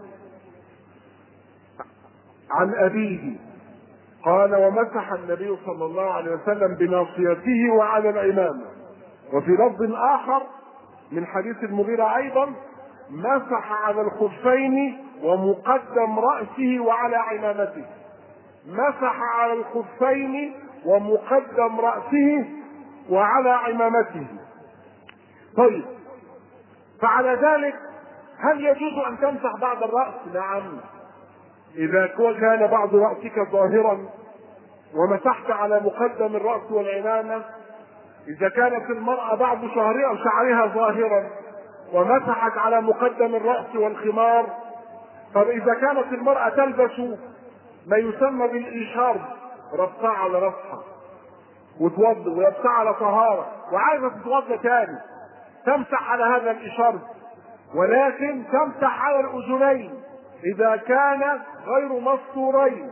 عن أبيه قال: ومسح النبي صلى الله عليه وسلم بناصيته وعلى العمامة. وفي لفظ آخر من حديث المغيرة أيضا: مسح على الخفين ومقدم رأسه وعلى عمامته. مسح على الخفين ومقدم رأسه وعلى عمامته. طيب، فعلى ذلك هل يجوز أن تمسح بعض الرأس؟ نعم، إذا كان بعض رأسك ظاهرا ومسحت على مقدم الرأس والعمامة. إذا كانت المرأة بعض شعرها شعرها ظاهرا ومسحت على مقدم الرأس والخمار. طب إذا كانت المرأة تلبس ما يسمى بالإيشارب، ربطها على رأسها وتوضى، وربطها على طهارة وعايزة تتوضى تاني، تمسح على هذا الإيشارب، ولكن تمسح على الأذنين إذا كان غير مستورين.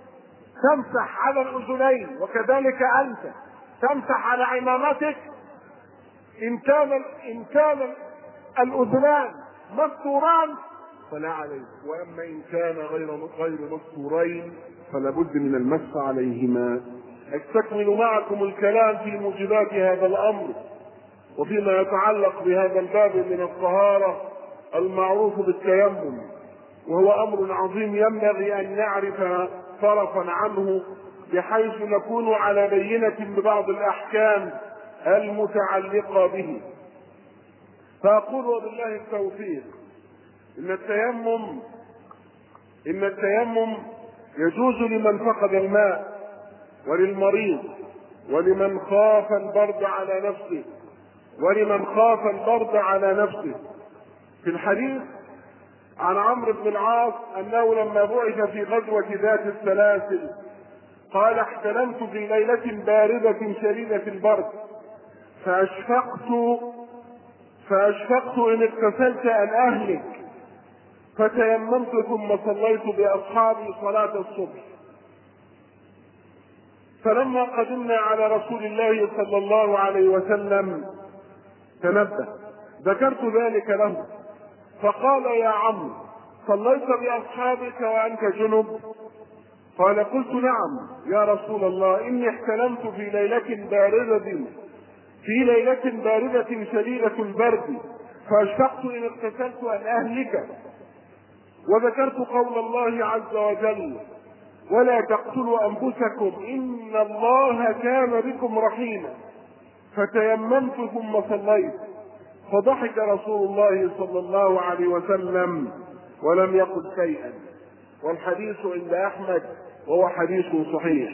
تمسح على الأذنين، وكذلك أنت تمسح على عمامتك إن كان إن كان الأذنان مستوران فلا عليه، وأما إن كان غير غير مستورين فلا بد من المسح عليهما. استكمل معكم الكلام في موجبات هذا الأمر وفيما يتعلق بهذا الباب من الطهارة المعروف بالتيمم، وهو أمر عظيم ينبغي أن نعرف طرفا عنه بحيث نكون على بينة ببعض الأحكام المتعلقة به. فأقول وبالله التوفيق إن التيمم إن التيمم يجوز لمن فقد الماء، وللمريض، ولمن خاف البرد على نفسه ولمن خاف البرد على نفسه. في الحديث عن عمرو بن العاص أنه لما بعث في غزوة ذات السلاسل قال: احتلمت في ليلة باردة شديدة البرد فأشفقت فأشفقت إن اغتسلت أن أهلك، فتيممت ثم صليت بأصحابي صلاة الصبح. فلما قدمنا على رسول الله صلى الله عليه وسلم تنبه، ذكرت ذلك له فقال: يا عمرو، صليت بأصحابك وأنت جنب؟ قال: قلت: نعم يا رسول الله، إني احتلمت في ليلة باردة في ليلة باردة شديدة البرد فأشفقت إن اغتسلت أن أهلك. وذكرت قول الله عز وجل: ولا تقتلوا أنفسكم إن الله كان بكم رحيما، فتيممت ثم صليت. فضحك رسول الله صلى الله عليه وسلم ولم يقل شيئا. والحديث عند أحمد وهو حديث صحيح.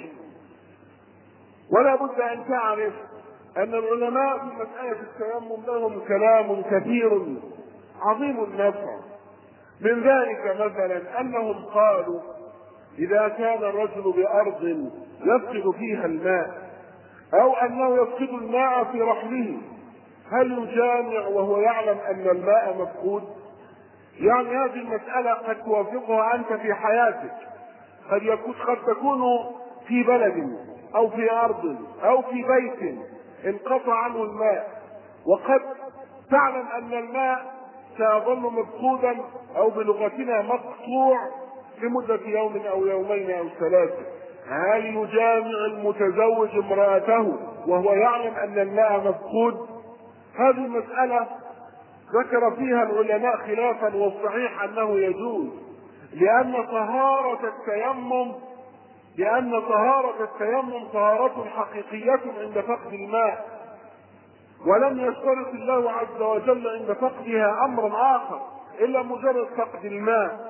ولا بد أن تعرف أن العلماء في مسألة التيمم لهم كلام كثير عظيم النفع. من ذلك مثلا أنهم قالوا: إذا كان الرجل بأرض يفقد فيها الماء أو أنه يفقد الماء في رحله، هل يجامع وهو يعلم أن الماء مفقود؟ يعني هذه المسألة قد توافقها أنت في حياتك، قد يكون قد تكون في بلد أو في أرض أو في بيت انقطع عنه الماء، وقد تعلم أن الماء سيظل مفقودا أو بلغتنا مقطوع لمدة يوم أو يومين أو ثلاثة. هل يجامع المتزوج امرأته وهو يعلم أن الماء مفقود؟ هذه المسألة ذكر فيها العلماء خلافا، والصحيح أنه يجوز، لأن طهارة التيمم لأن طهارة التيمم طهارة حقيقية عند فقد الماء، ولم يشترط الله عز وجل عند فقدها أمرا آخر إلا مجرد فقد الماء.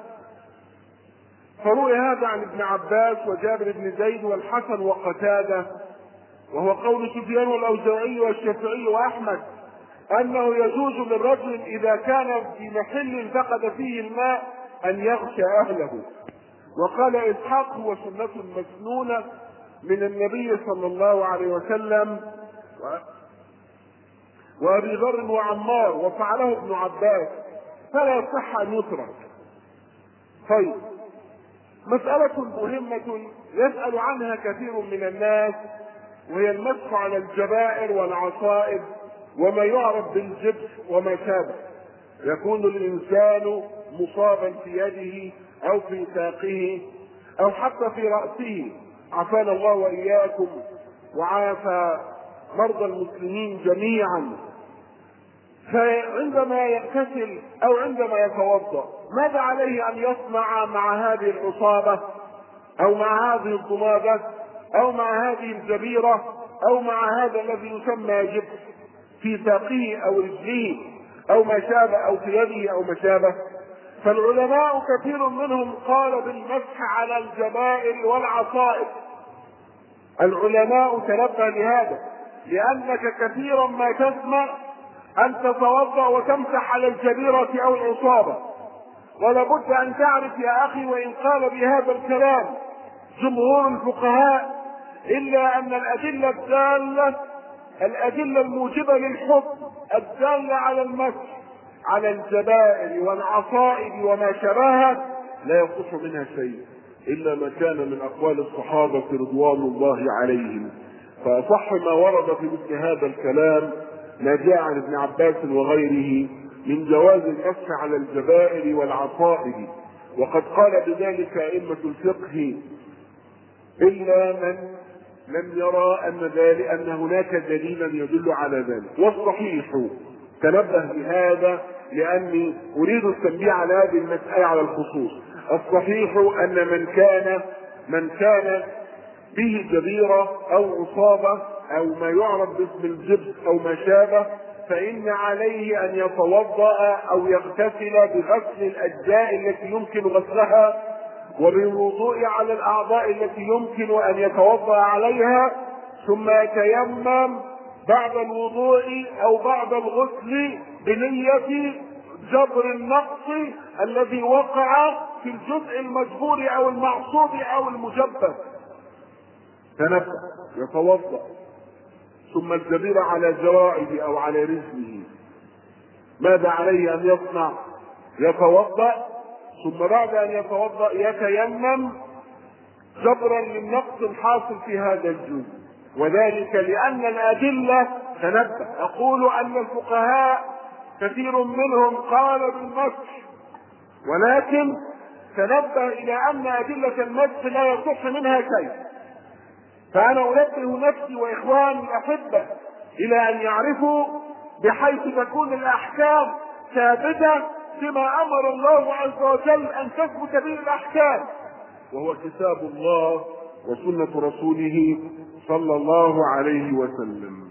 فروي هذا عن ابن عباس وجابر بن زيد والحسن وقتادة، وهو قول سفيان والأوزاعي والشافعي وأحمد، أنه يجوز للرجل إذا كان في محل فقد فيه الماء أن يغشى أهله. وقال إسحاق: هو سنة مسنونة من النبي صلى الله عليه وسلم وأبي ذر وعمار، وفعله ابن عباس، فلا يصح أن يترك. طيب، مسألة مهمة يسأل عنها كثير من الناس، وهي المسح على الجبائر والعصائب وما يعرف بالجبس وما شابه. يكون الإنسان مصابا في يده أو في ساقه أو حتى في رأسه، عافانا الله وإياكم وعافى مرضى المسلمين جميعا. فعندما يغتسل أو عندما يتوضأ ماذا عليه أن يصنع مع هذه العصابة أو مع هذه الضمادة أو مع هذه الجبيرة أو مع هذا الذي يسمى جبس في ساقه أو رجله أو ما شابه أو في يده أو ما شابه؟ فالعلماء كثير منهم قال بالمسح على الجبائر والعصائب. العلماء تنبه لهذا، لأنك كثيرا ما تسمع أن تتوضأ وتمسح على الجبيرة أو العصابة، ولابد أن تعرف يا أخي وإن قال بهذا الكلام جمهور الفقهاء إلا أن الأدلة الدالة الأدلة الموجبة للحكم الدالة على المسح على الجبائر والعصائب وما شابهها لا يصح منها شيء إلا ما كان من أقوال الصحابة رضوان الله عليهم. فأصح ما ورد في مثل هذا الكلام ما جاء عن ابن عباس وغيره من جواز المسح على الجبائر والعصائب، وقد قال بذلك أئمة الفقه إلا من لم يرى أن ذلك أن هناك دليلا يدل على ذلك. والصحيح، تنبه بهذا لأني أريد التنبيه على هذه المسألة على الخصوص، الصحيح أن من كان من كان به جبيرة أو عصابة أو ما يعرف باسم الجبس أو ما شابه فإن عليه أن يتوضأ أو يغتسل بغسل الأجزاء التي يمكن غسلها وبالوضوء على الأعضاء التي يمكن أن يتوضأ عليها، ثم يتيمم بعد الوضوء أو بعد الغسل بنية جبر النقص الذي وقع في الجزء المجبور أو المعصوب أو المجبر. تنبه، يتوضأ ثم الجبيرة على ذراعه أو على رجله، ماذا عليه أن يصنع؟ يتوضأ ثم بعد أن يتوضأ يتيمم جبرا للنقص الحاصل في هذا الجزء، وذلك لأن الأدلة، تنبه، أقول أن الفقهاء كثير منهم قال بالمسح، ولكن تنبه إلى أن أدلة المسح لا يصح منها شيء. فأنا أنبه نفسي وإخواني الأحبة إلى أن يعرفوا بحيث تكون الأحكام ثابتة بما أمر الله عز وجل أن تثبت به الأحكام، وهو كتاب الله وسنة رسوله صلى الله عليه وسلم.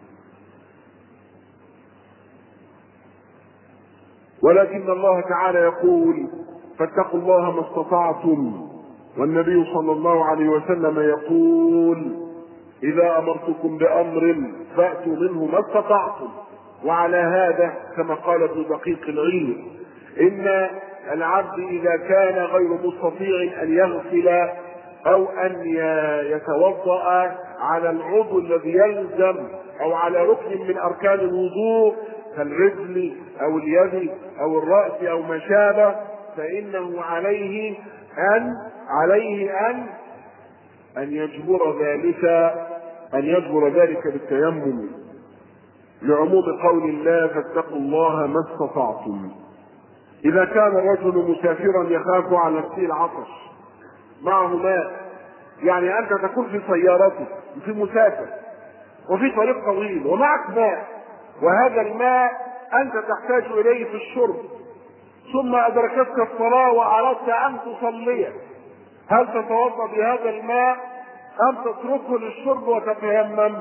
ولكن الله تعالى يقول فاتقوا الله ما استطعتم، والنبي صلى الله عليه وسلم يقول إذا أمرتكم بأمر فأتوا منه ما استطعتم. وعلى هذا كما قال ابن دقيق العيد إن العبد إذا كان غير مستطيع أن يغسل أو أن يتوضأ على العضو الذي يلزم أو على ركن من أركان الوضوء كالرجل أو اليد أو الرأس أو ما شابه، فإنه عليه أن عليه أن أن يجبر ذلك أن يجبر ذلك بالتيمم، لعموم قول الله فاتقوا الله ما استطعتم. إذا كان الرجل مسافرا يخاف على نفسه العطش، معه ماء، يعني أنت تكون في سيارتك في مسافر وفي طريق طويل ومعك ماء، وهذا الماء أنت تحتاج إليه في الشرب، ثم أدركتك الصلاة وأردت أن تصلي، هل تتوضأ بهذا الماء أم تتركه للشرب وتتيمم؟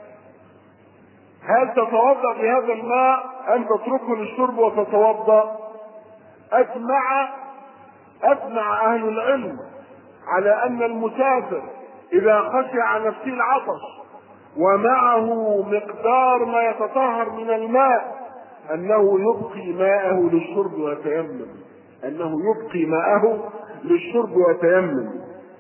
هل تتوضأ بهذا الماء أم تتركه للشرب وتتوضأ؟ أجمع أجمع أهل العلم على أن المسافر إذا خشي على نفسه العطش ومعه مقدار ما يتطهر من الماء أنه يبقي ماءه للشرب ويتيمم، أنه يبقي ماءه للشرب ويتيمم.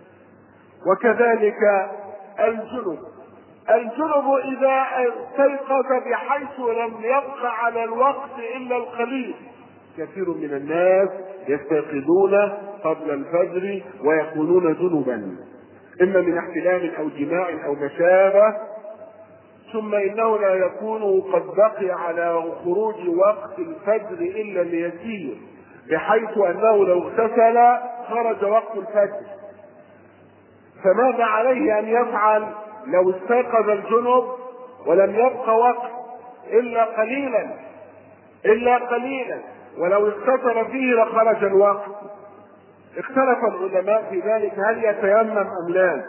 وكذلك الجنب الجنب إذا استيقظ بحيث لم يبق على الوقت إلا القليل كثير من الناس يستيقظون قبل الفجر ويكونون جنبا، إما من احتلام أو جماع أو ما شابه، ثم إنه لا يكون قد بقي على خروج وقت الفجر إلا ليسير، بحيث أنه لو اغتسل خرج وقت الفجر. فماذا عليه أن يفعل لو استيقظ الجنب ولم يبق وقت إلا قليلا إلا قليلا ولو اغتسل فيه لخرج الوقت؟ اختلف العلماء في ذلك، هل يتيمم أم لا؟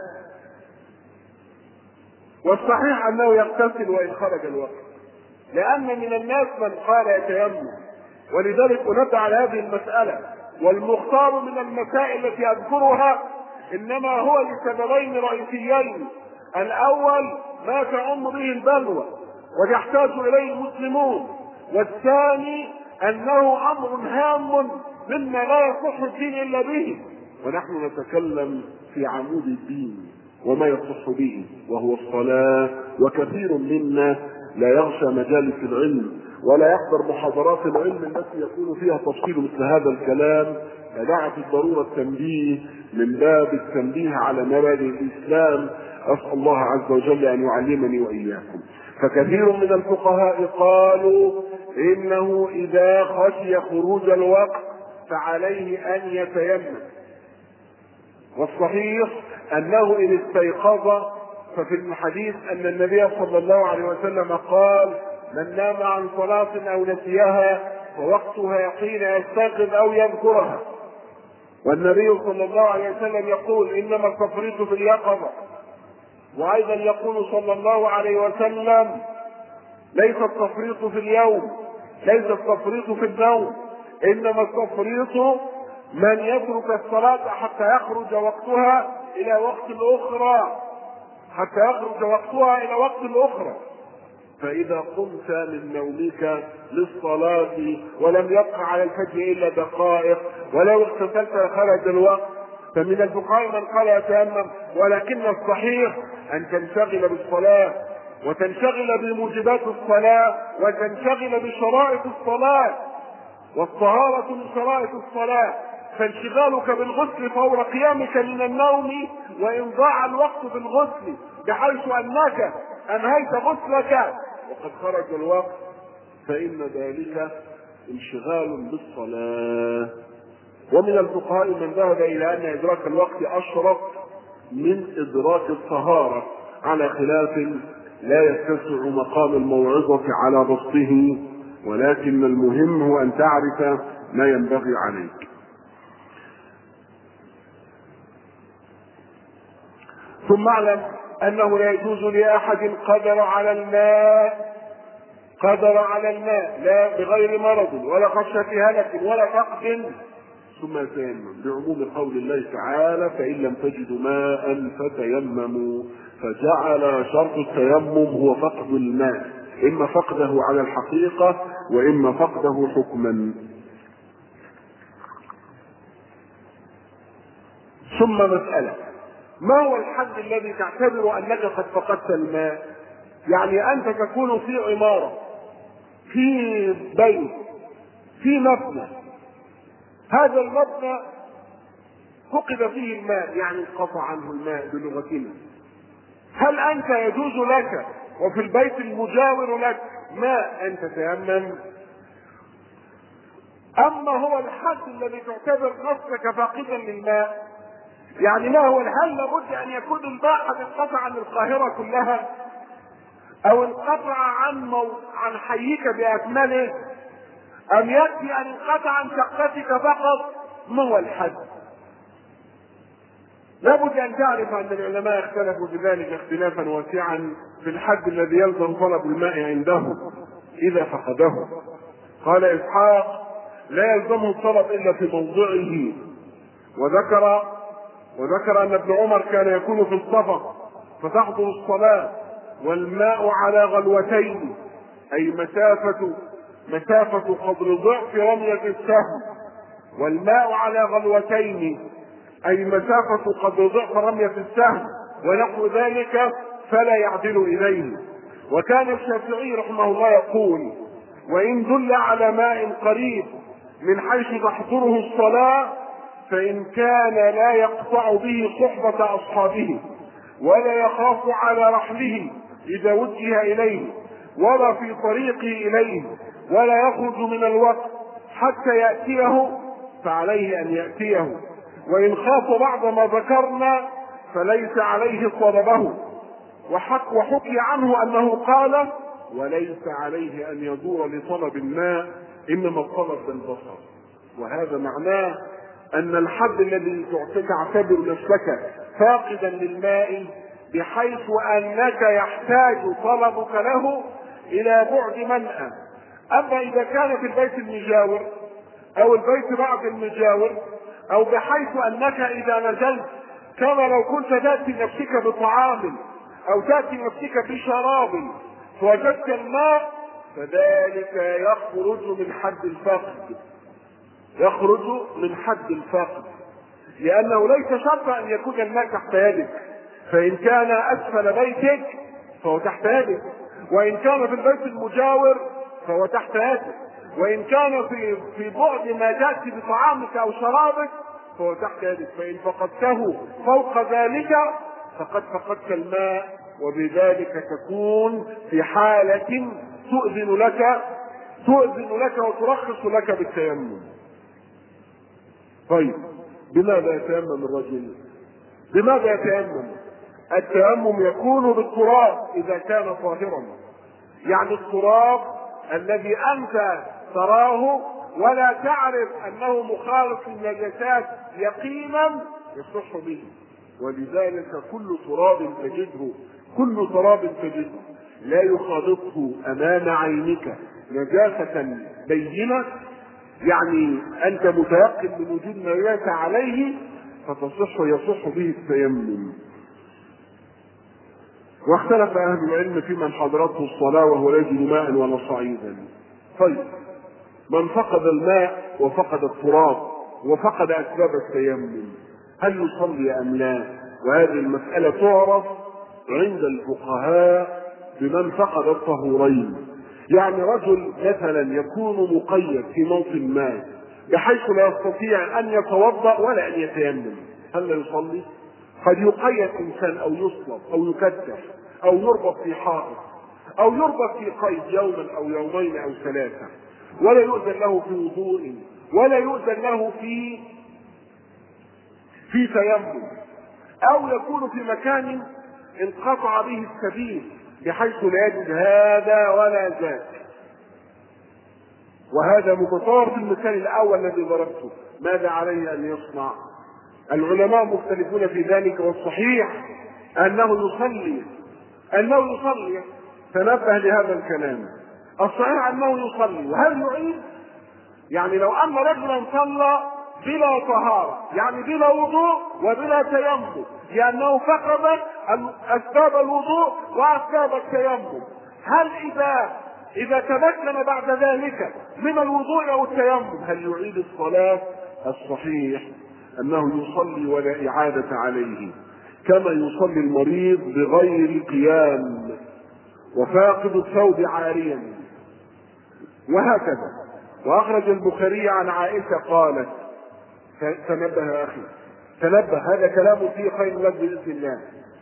والصحيح أنه يغتسل وإن خرج الوقت، لأن من الناس من قال يتيمم، ولذلك أنبه على هذه المسألة. والمختار من المسائل التي أذكرها إنما هو لسببين رئيسيين: الأول ما تعم به البلوى ويحتاج إليه المسلمون، والثاني أنه أمر هام مما لا يصح الدين إلا به، ونحن نتكلم في عمود الدين وما يصح به وهو الصلاة. وكثير منا لا يغشى مجالس العلم ولا يحضر محاضرات العلم التي يكون فيها تفصيل مثل هذا الكلام، فدعت الضرورة التنبيه من باب التنبيه على مبادئ الإسلام. أسأل الله عز وجل أن يعلمني وإياكم. فكثير من الفقهاء قالوا إنه إذا خشي خروج الوقت فعليه أن يتيمم، والصحيح أنه إن استيقظ، ففي الحديث أن النبي صلى الله عليه وسلم قال: من نام عن صلاة أو نسيها فوقتها حين يستيقظ أو يذكرها. والنبي صلى الله عليه وسلم يقول: إنما التفريط في اليقظة. وأيضا يقول صلى الله عليه وسلم: ليس التفريط في اليوم، ليس التفريط في النوم، إنما التفريط من يترك الصلاة حتى يخرج وقتها إلى وقت الأخرى، حتى يخرج وقتها إلى وقت الأخرى. فإذا قمت من نومك للصلاة ولم يبق على الفجر إلا دقائق، ولو اغتسلت خرج الوقت، فمن الفقهاء من قال يتيمم، ولكن الصحيح أن تنشغل بالصلاة وتنشغل بموجبات الصلاة وتنشغل بشرائط الصلاة، والطهارة من شرائط الصلاة. فانشغالك بالغسل فور قيامك من النوم وإن ضاع الوقت بالغسل بحيث أنك أنهيت غسلك وقد خرج الوقت، فإن ذلك انشغال بالصلاة. ومن الفقهاء من ذهب إلى أن إدراك الوقت أشرف من إدراك الطهارة، على خلاف لا يتسع مقام الموعظة على بسطه، ولكن المهم هو أن تعرف ما ينبغي عليك. ثم اعلم أنه لا يجوز لأحد قدر على الماء قدر على الماء لا بغير مرض ولا خشية هلك ولا فقد ثم يتيمم، بعموم قول الله تعالى: فإن لم تجدوا ماء فتيمموا. فجعل شرط التيمم هو فقد الماء، إما فقده على الحقيقة وإما فقده حكما. ثم مسألة: ما هو الحد الذي تعتبر أنك قد فقدت الماء؟ يعني أنت تكون في عمارة، في بيت، في مبنى، هذا المبنى فقد فيه الماء، يعني انقطع عنه الماء بلغتنا. هل أنت يجوز لك وفي البيت المجاور لك ماء أن تتيمم؟ أما هو الحد الذي تعتبر نفسك فاقدا للماء، يعني ما هو هل لابد أن يكون الماء قد انقطع عن القاهرة كلها، أو انقطع عن مو... عن حيك بأكمله، أم يكفي أن انقطع عن شقتك فقط؟ ما هو الحد؟ لابد أن تعرف أن العلماء اختلفوا بذلك اختلافا واسعا في الحد الذي يلزم طلب الماء عنده إذا فقده. قال إسحاق: لا يلزمه الطلب إلا في موضعه. وذكر وذكر أن ابن عمر كان يكون في السفر فتحضر الصلاة والماء على غلوتين، أي مسافة مسافة قدر ضعف رمية السهم، والماء على غلوتين أي مسافة قدر ضعف رمية السهم ونحو ذلك، فلا يعدل إليه. وكان الشافعي رحمه الله يقول: وإن دل على ماء قريب من حيث تحضره الصلاة، فإن كان لا يقطع به صحبة أصحابه ولا يخاف على رحله إذا وجه إليه ولا في طريقه إليه ولا يخرج من الوقت حتى يأتيه فعليه أن يأتيه، وإن خاف بعد ما ذكرنا فليس عليه طلبه. وحق وحكي عنه أنه قال: وليس عليه أن يدور لطلب الماء، إنما الطلب بالبصر. وهذا معناه أن الحد الذي تعتبر نفسك فاقدا للماء بحيث أنك يحتاج طلبك له إلى بعد منأى. أما إذا كان في البيت المجاور أو البيت بعد المجاور، أو بحيث أنك إذا نزلت كما لو كنت تأتي نفسك بطعام أو تأتي نفسك بشراب فوجدت الماء، فذلك يخرج من حد الفقد، يخرج من حد الفقد، لأنه ليس شرط أن يكون الماء تحت يدك، فإن كان أسفل بيتك فهو تحت يدك، وإن كان في البيت المجاور فهو تحت يدك، وإن كان في في بعد ما تأتي بطعامك أو شرابك فهو تحت يدك. فإن فقدته فوق ذلك فقد فقدت الماء، وبذلك تكون في حالة تؤذن لك تؤذن لك وترخص لك بالتيمم. طيب، بماذا يتيمم الرجل؟ بماذا يتيمم؟ التيمم يكون بالتراب إذا كان طاهرا، يعني التراب الذي أنت تراه ولا تعرف أنه مخالف للنجاسات يقينا يصح به. ولذلك كل تراب تجده كل تراب تجده لا يخالطه أمام عينك نجاسة بينة، يعني أنت متيقن من وجود نجاسة عليه، فتصح يصح به التيمم. واختلف أهل العلم في من حضرته الصلاة وهو لا يجد ماء ولا صعيدا. طيب، من فقد الماء وفقد التراب وفقد أسباب التيمم هل يصلي أم لا؟ وهذه المسألة تعرف عند الفقهاء بمن فقد الطهورين. يعني رجل مثلا يكون مقيد في موطن ما بحيث لا يستطيع أن يتوضأ ولا أن يتيمم، هل لا يصلي؟ قد يقيد إنسان أو يصلب أو يكتف أو يربط في حائط أو يربط في قيد يوما أو يومين أو ثلاثة، ولا يؤذن له في وضوء ولا يؤذن له في في تيمم، أو يكون في مكان انقطع به السبيل بحيث لا يجد هذا ولا ذاك. وهذا متصور في المثال الأول الذي ضربته، ماذا عليه أن يصنع؟ العلماء مختلفون في ذلك، والصحيح أنه يصلي أنه يصلي تنبه لهذا الكلام، الصحيح أنه يصلي. وهل يعيد؟ يعني لو أن رجلا صلى بلا طهارة، يعني بلا وضوء وبلا تيمم، لأنه فقد أسباب الوضوء وأسباب التيمم، هل إذا إذا تمكن بعد ذلك من الوضوء أو التيمم هل يعيد الصلاة؟ الصحيح أنه يصلي ولا إعادة عليه، كما يصلي المريض بغير قيام وفاقد الثوب عاريا، وهكذا. وأخرج البخاري عن عائشة قالت، تنبه يا أخي تنبه، هذا كلام فيه خير لك بإذن الله.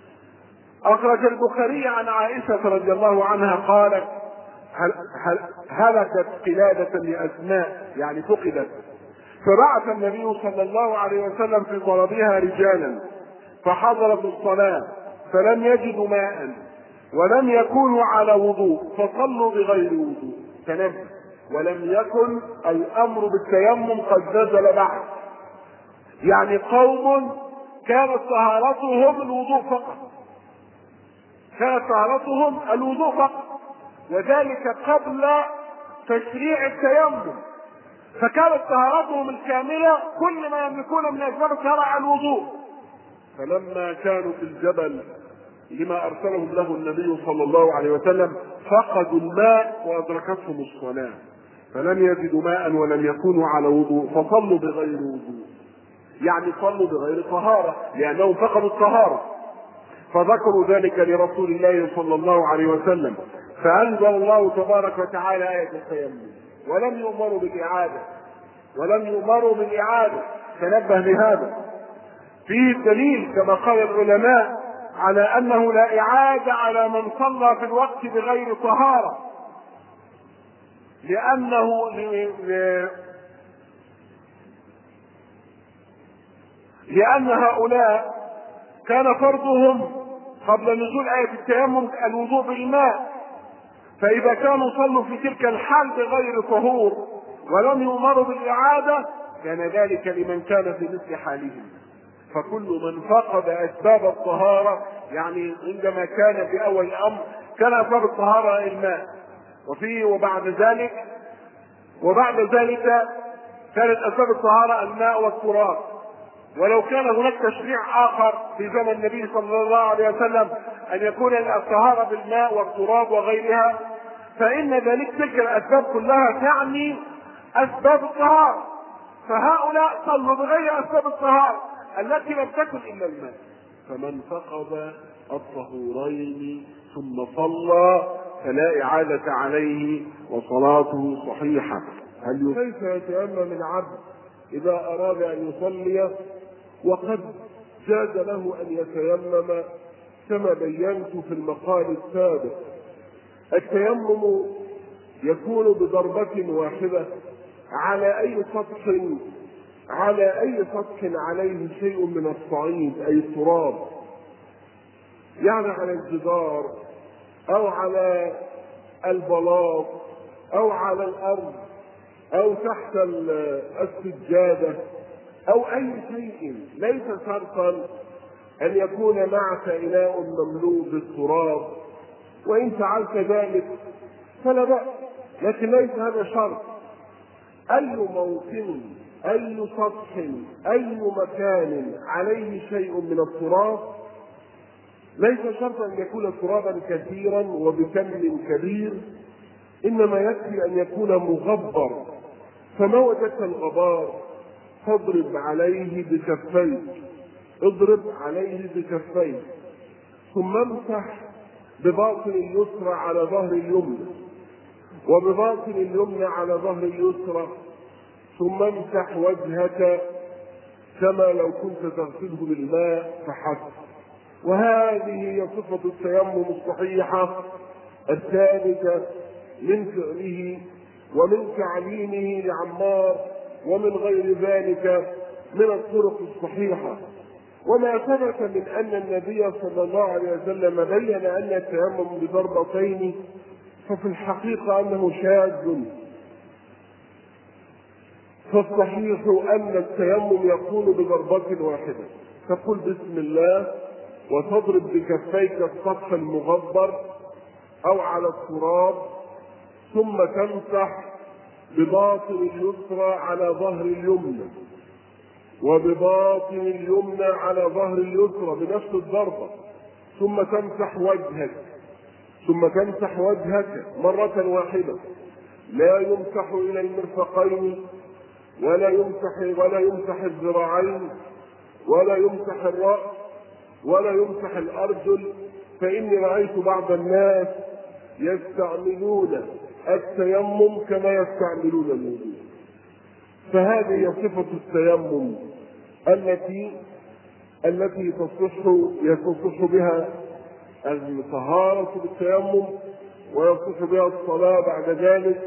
أخرج البخاري عن عائشة رضي الله عنها قالت: هل هل هلكت قلادة لأسماء، يعني فقدت، فبعث النبي صلى الله عليه وسلم في طلبها رجالا فحضرت الصلاة فلم يجدوا ماء ولم يكونوا على وضوء فصلوا بغير وضوء. تنبه، ولم يكن الأمر بالتيمم قد نزل بعد، يعني قوم كانت طهارتهم الوضوء فقط، كانت طهارتهم الوضوء فقط، وذلك قبل تشريع التيمم، فكانت طهارتهم الكاملة كل ما يملكون من أسباب الطهارة الوضوء. فلما كانوا في الجبل لما أرسلهم له النبي صلى الله عليه وسلم فقدوا الماء وأدركتهم الصلاة، فلم يجدوا ماء ولم يكونوا على وضوء فصلوا بغير وضوء، يعني صلوا بغير طهارة لأنهم فقدوا الطهارة. فذكروا ذلك لرسول الله صلى الله عليه وسلم، فأنزل الله تبارك وتعالى آية التيمم، ولم يؤمروا بالإعادة، ولم يؤمروا بالإعادة. تنبه لهذا. فيه الدليل كما قال العلماء على أنه لا إعادة على من صلى في الوقت بغير طهارة، لأنه لأن هؤلاء كان فرضهم قبل نزول آية التيمم الوضوء بالماء، فإذا كانوا صلوا في تلك الحال بغير طهور ولم يؤمروا بالإعادة كان ذلك لمن كان في مثل حالهم. فكل من فقد أسباب الطهارة، يعني عندما كان في أول الأمر كان أسباب الطهارة الماء، وفيه وبعد ذلك وبعد ذلك كانت أسباب الطهارة الماء والتراب، ولو كان هناك تشريع آخر في زمن النبي صلى الله عليه وسلم أن يكون الطهارة بالماء والتراب وغيرها، فإن ذلك تلك الأسباب كلها تعني أسباب الطهارة، فهؤلاء صلوا بغير أسباب الطهارة التي لم تكن إلا الماء. فمن فقد الطهورين ثم صلى فلا إعادة عليه وصلاته صحيحة. هل كيف يتيمم العبد إذا أراد أن يصلي وقد جاز له أن يتيمم كما بينت في المقال السابق؟ التيمم يكون بضربة واحدة على أي سطح على أي سطح عليه شيء من الصعيد أي التراب، يعني على الجدار أو على البلاط أو على الأرض أو تحت السجادة أو أي شيء. ليس شرطا أن يكون معك إناء مملوء بالتراب، وإن فعلت ذلك فلا بأس، لكن ليس هذا شرط. أي موطن أي سطح أي مكان عليه شيء من التراب ليس شرطا أن يكون ترابا كثيرا وبكم كبير، إنما يكفي أن يكون مغبر. فما وجدت الغبار فاضرب عليه بكفيك اضرب عليه بكفيك ثم امسح بباطن اليسرى على ظهر اليمنى وبباطن اليمنى على ظهر اليسرى، ثم امسح وجهك كما لو كنت تغسله بالماء فحسب. وهذه هي صفة التيمم الصحيحة الثابتة من فعله ومن تعليمه لعمار ومن غير ذلك من الطرق الصحيحة. وما ثبت من أن النبي صلى الله عليه وسلم بين أن التيمم بضربتين ففي الحقيقة أنه شاذ، فالصحيح أن التيمم يكون بضربة واحدة، تقول بسم الله وتضرب بكفيك السطح المغبر أو على التراب، ثم تمسح بباطن اليسرى على ظهر اليمنى وبباطن اليمنى على ظهر اليسرى بنفس الضربة، ثم تمسح وجهك ثم تمسح وجهك مرة واحدة، لا يمسح إلى المرفقين ولا يمسح ولا يمسح الذراعين ولا يمسح الرأس ولا يمسح الأرجل، فإني رأيت بعض الناس يستعملون التيمم كما يستعملون الوضوء. فهذه صفة التيمم التي التي تصح يصح بها الطهارة بالتيمم ويصح بها الصلاة بعد ذلك.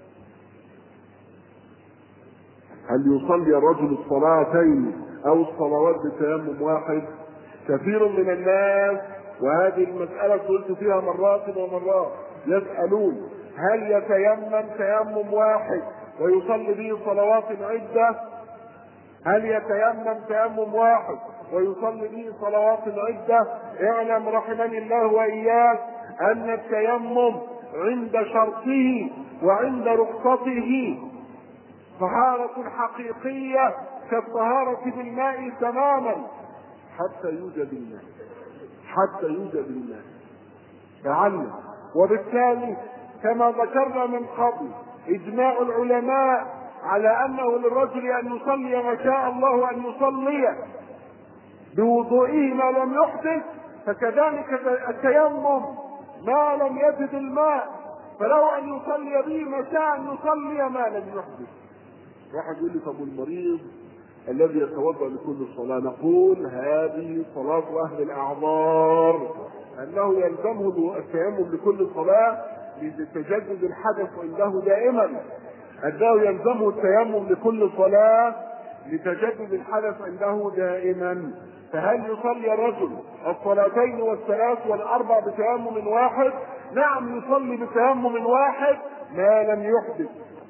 هل يصلي الرجل الصلاتين أو الصلوات بتيمم واحد؟ كثير من الناس، وهذه المسألة قلت فيها مرات ومرات، يسألون هل يتيمم تيمم واحد ويصلي به صلوات عدة؟ هل يتيمم تيمم واحد ويصلي به صلوات عدة؟ اعلم رحمني الله وإياك أن التيمم عند شرطه وعند رخصته طهارة حقيقية كالطهارة بالماء تماما حتى يوجد الماء حتى يوجد الماء تعلم. وبالتالي كما ذكرنا من قبل إجماع العلماء على أنه للرجل أن يصلي ما شاء الله أن يصلي بوضوئه ما لم يحدث، فكذلك التيمم ما لم يجد الماء فلو أن يصلي به ما شاء أن يصلي ما لم يحدث. واحد يقول لي طب والمريض الذي يتوضا لكل صلاه؟ نقول هذه صلاه اهل الاعذار، انه يلزمه التيمم لكل صلاه لتجدد الحدث عنده دائما، انه يلزمه التيمم لكل صلاه لتجدد الحدث عنده دائما. فهل يصلي الرجل الصلاتين والثلاث والاربع بتيمم واحد؟ نعم يصلي بتيمم واحد ما لم يحدث.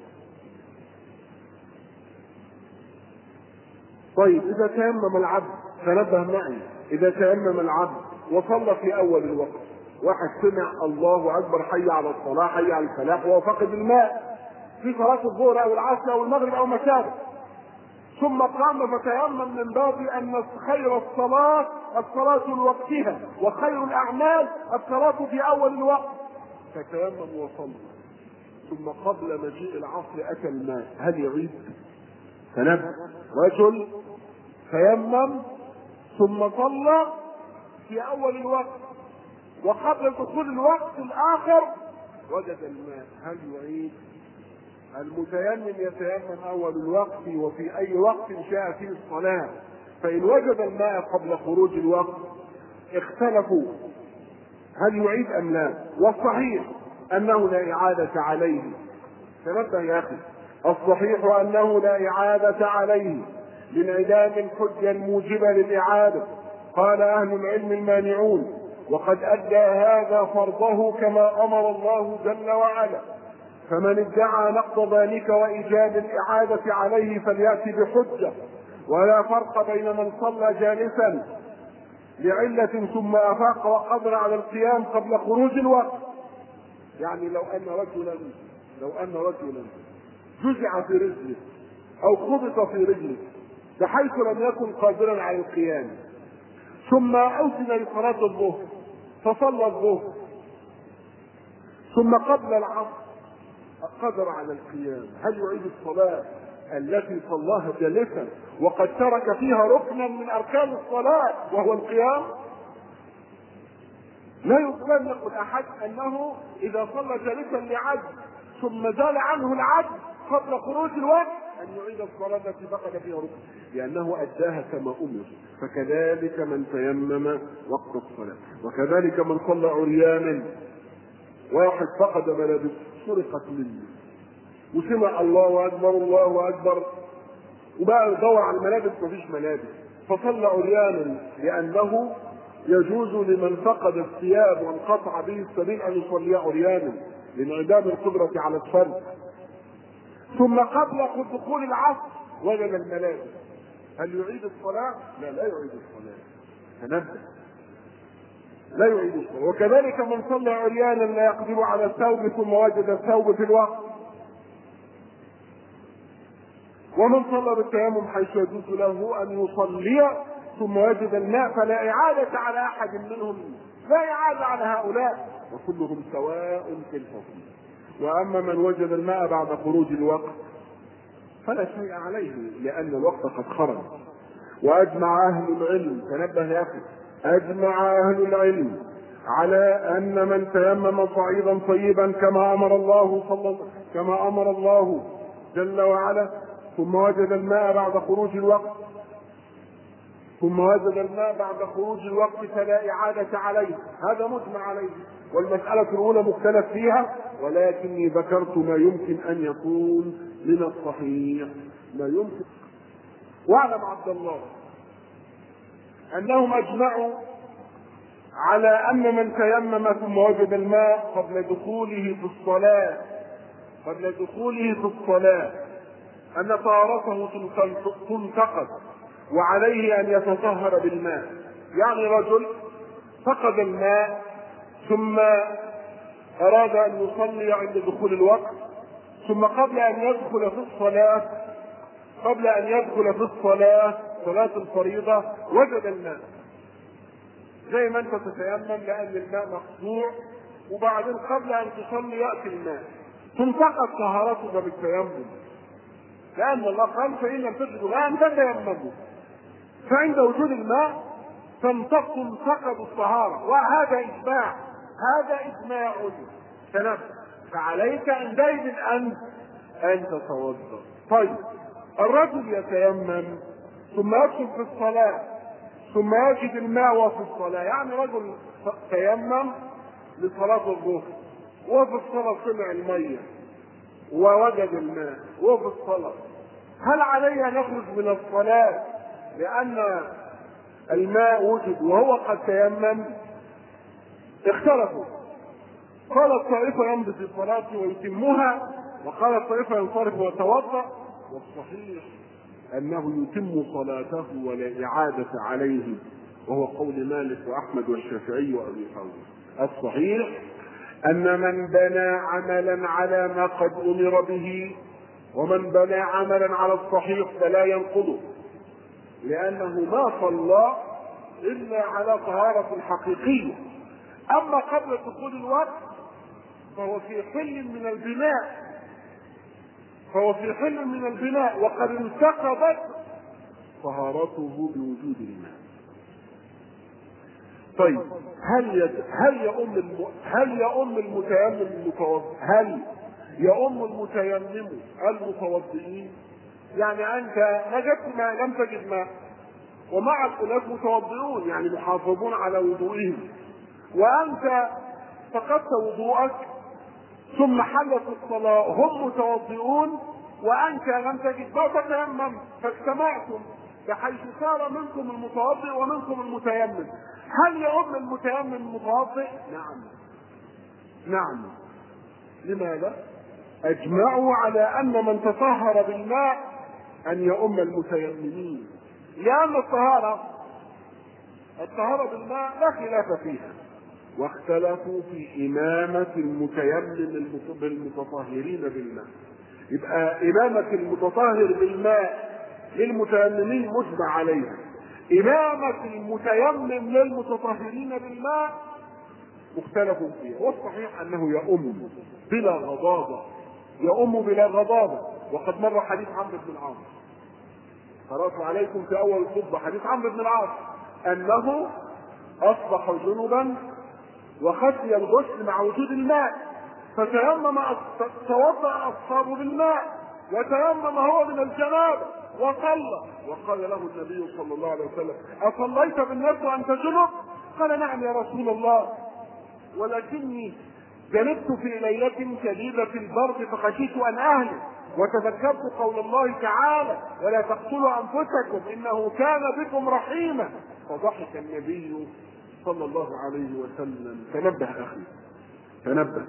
طيب اذا تيمم العبد، تنبه معي، اذا تيمم العبد وصلى في اول الوقت، واحد سمع الله اكبر حي على الصلاه حي على الفلاح وهو فقد الماء في صلاه الظهر او العصر او المغرب او ما شابه، ثم قام فتيمم من باب ان خير الصلاه الصلاه لوقتها وخير الاعمال الصلاه في اول الوقت، فتيمم وصلى، ثم قبل مجيء العصر اتى الماء، هل يعيد؟ تنبه، رجل تيمم ثم صلى في اول الوقت وقبل دخول الوقت الاخر وجد الماء، هل يعيد؟ المتيمم يتيمم اول الوقت وفي اي وقت شاء فيه الصلاه، فان وجد الماء قبل خروج الوقت اختلفوا هل يعيد ام لا، والصحيح انه لا اعاده عليه. تنبه يا اخي، الصحيح انه لا اعاده عليه لانعدام الحجه الموجبه للاعاده. قال اهل العلم المانعون وقد ادى هذا فرضه كما امر الله جل وعلا، فمن ادعى نقض ذلك وايجاد الاعاده عليه فلياتي بحجه، ولا فرق بين من صلى جالسا لعله ثم افاق وقدر على القيام قبل خروج الوقت. يعني لو ان رجلا لو ان رجلا جزع في رجله او خبط في رجله بحيث لم يكن قادرا على القيام، ثم أذن لصلاة الظهر فصلى الظهر، ثم قبل العصر قدر على القيام، هل يعيد الصلاة التي صلاها جالسا وقد ترك فيها ركنا من أركان الصلاة وهو القيام؟ لا يمكن يقول أحد أنه إذا صلى جالسا لعجز ثم زال عنه العجز قبل خروج الوقت أن يعيد الصلاة التي فقد فيها ركن، لأنه أداها كما أمر. فكذلك من تيمم وقت الصلاة، وكذلك من صلى عريانا، واحد فقد ملابسه سرقت منه وسمع الله أكبر الله أكبر وبقى يدور على الملابس مفيش ملابس، فصلى عريانا لأنه يجوز لمن فقد الثياب وانقطع به السبيل أن يصلي عريانا لانعدام القدرة على الفرد، ثم قبل دخول العصر وجد الملابس، هل يعيد الصلاة؟ لا لا يعيد الصلاة. تنبه، لا يعيد الصلاة. وكذلك من صلى عريانا لا يقدر على الثوب ثم وجد الثوب في الوقت، ومن صلى بالتيمم حيث يجوز له ان يصلي ثم وجد الماء فلا اعادة على احد منهم، لا اعادة على هؤلاء وكلهم سواء في الحكم. واما من وجد الماء بعد خروج الوقت فلا شيء عليه لان الوقت قد خرج. واجمع اهل العلم، تنبه يا اخي، اجمع اهل العلم على ان من تيمم صعيدا طيبا كما امر الله صلى كما امر الله جل وعلا ثم وجد الماء بعد خروج الوقت ثم وجد الماء بعد خروج الوقت فلا اعادة عليه، هذا مجمع عليه. والمسألة الأولى مختلف فيها، ولكني ذكرت ما يمكن أن يكون من الصحيح، ما يمكن. واعلم عبد الله أنهم أجمعوا على أن من تيمم ثم وجد الماء قبل دخوله في الصلاة قبل دخوله في الصلاة أن طهارته تنتقض وعليه أن يتطهر بالماء. يعني رجل فقد الماء ثم أراد أن يصلي عند دخول الوقت، ثم قبل أن يدخل في الصلاة قبل أن يدخل في الصلاة صلاة الفريضة وجد الماء، زي ما أنت تتيمم لأن الماء مقطوع، وبعدين قبل أن تصلي يأتي الماء، تنتقض طهارتك بالتيمم، لأن الله قال فإن لم تجدوا ماء فتيمموا، فعند وجود الماء تنتقض الطهارة، وهذا إجماع هذا إجماع تنبه. فعليك عندئذ أن أن تتوضأ. طيب الرجل يتيمم ثم يدخل في الصلاة ثم يجد الماء وفي الصلاة، يعني رجل تيمم لصلاة الظهر وفي الصلاة سمع المية ووجد الماء وفي الصلاة، هل عليه أن يخرج من الصلاة لأن الماء وجد وهو قد تيمم؟ اختلفوا، قال الطائفة يمضي في صلاته ويتمها، وقال الطائفة ينصرف ويتوضأ، والصحيح أنه يتم صلاته ولا إعادة عليه، وهو قول مالك وأحمد والشافعي وأبي حنيفة. الصحيح أن من بنى عملا على ما قد أمر به ومن بنى عملا على الصحيح فلا ينقضه، لأنه ما صلى إلا على طهارة حقيقية. أما قبل دخول الوقت فهو في حل من البناء فهو في حل من البناء وقد انتقضت طهارته بوجود الماء. طيب هل يت... هل يؤم الم... هل يؤم المتيمم المتوضئ هل يؤم المتيمم المتوضئين؟ يعني انت وجدت ماء لم تجد ماء ومعك اناس متوضئون يعني محافظون على وضوئهم، وانت فقدت وضوءك ثم حلت الصلاة هم متوضئون وانت لم تجد ماء فتيمم فاجتمعتم بحيث صار منكم المتوضئ ومنكم المتيمم، هل يؤم المتيمم المتوضئ؟ نعم نعم. لماذا؟ اجمعوا على ان من تطهر بالماء ان يؤم المتيممين، لان الطهارة الطهارة بالماء لا خلاف فيها، واختلفوا في إمامة المتيمم بالمتطهرين بالماء. يبقى إمامة المتطهر بالماء للمتيممين مجمع عليها، إمامة المتيمم للمتطهرين بالماء مختلف فيها، والصحيح أنه يؤم بلا غضاضة يؤم بلا غضاضة. وقد مر حديث عمرو بن العاص، قرأت عليكم في أول الخطبة حديث عمرو بن العاص أنه أصبح جنبا وخشي الغسل مع وجود الماء فتيمم توضأ أصحابه بالماء وتيمم هو من الجنابة وصلى، وقال له النبي صلى الله عليه وسلم أصليت بالناس وأنت جنب؟ قال نعم يا رسول الله، ولكني جلست في ليلة شديدة البرد فخشيت أن أهلك وتذكرت قول الله تعالى ولا تقتلوا أنفسكم إنه كان بكم رحيما، فضحك النبي صلى الله عليه وسلم. تنبه أخي تنبه.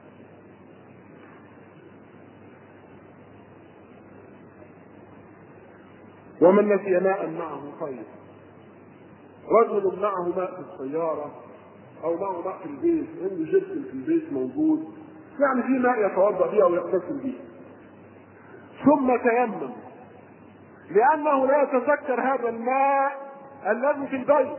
ومن نسي ماء معه خير، رجل معه ماء في السيارة أو معه ماء في البيت، عنده جرس في البيت موجود يعني في ماء يتوضأ به أو يغتسل به، ثم تيمم لأنه لا يتذكر هذا الماء الذي في البيت،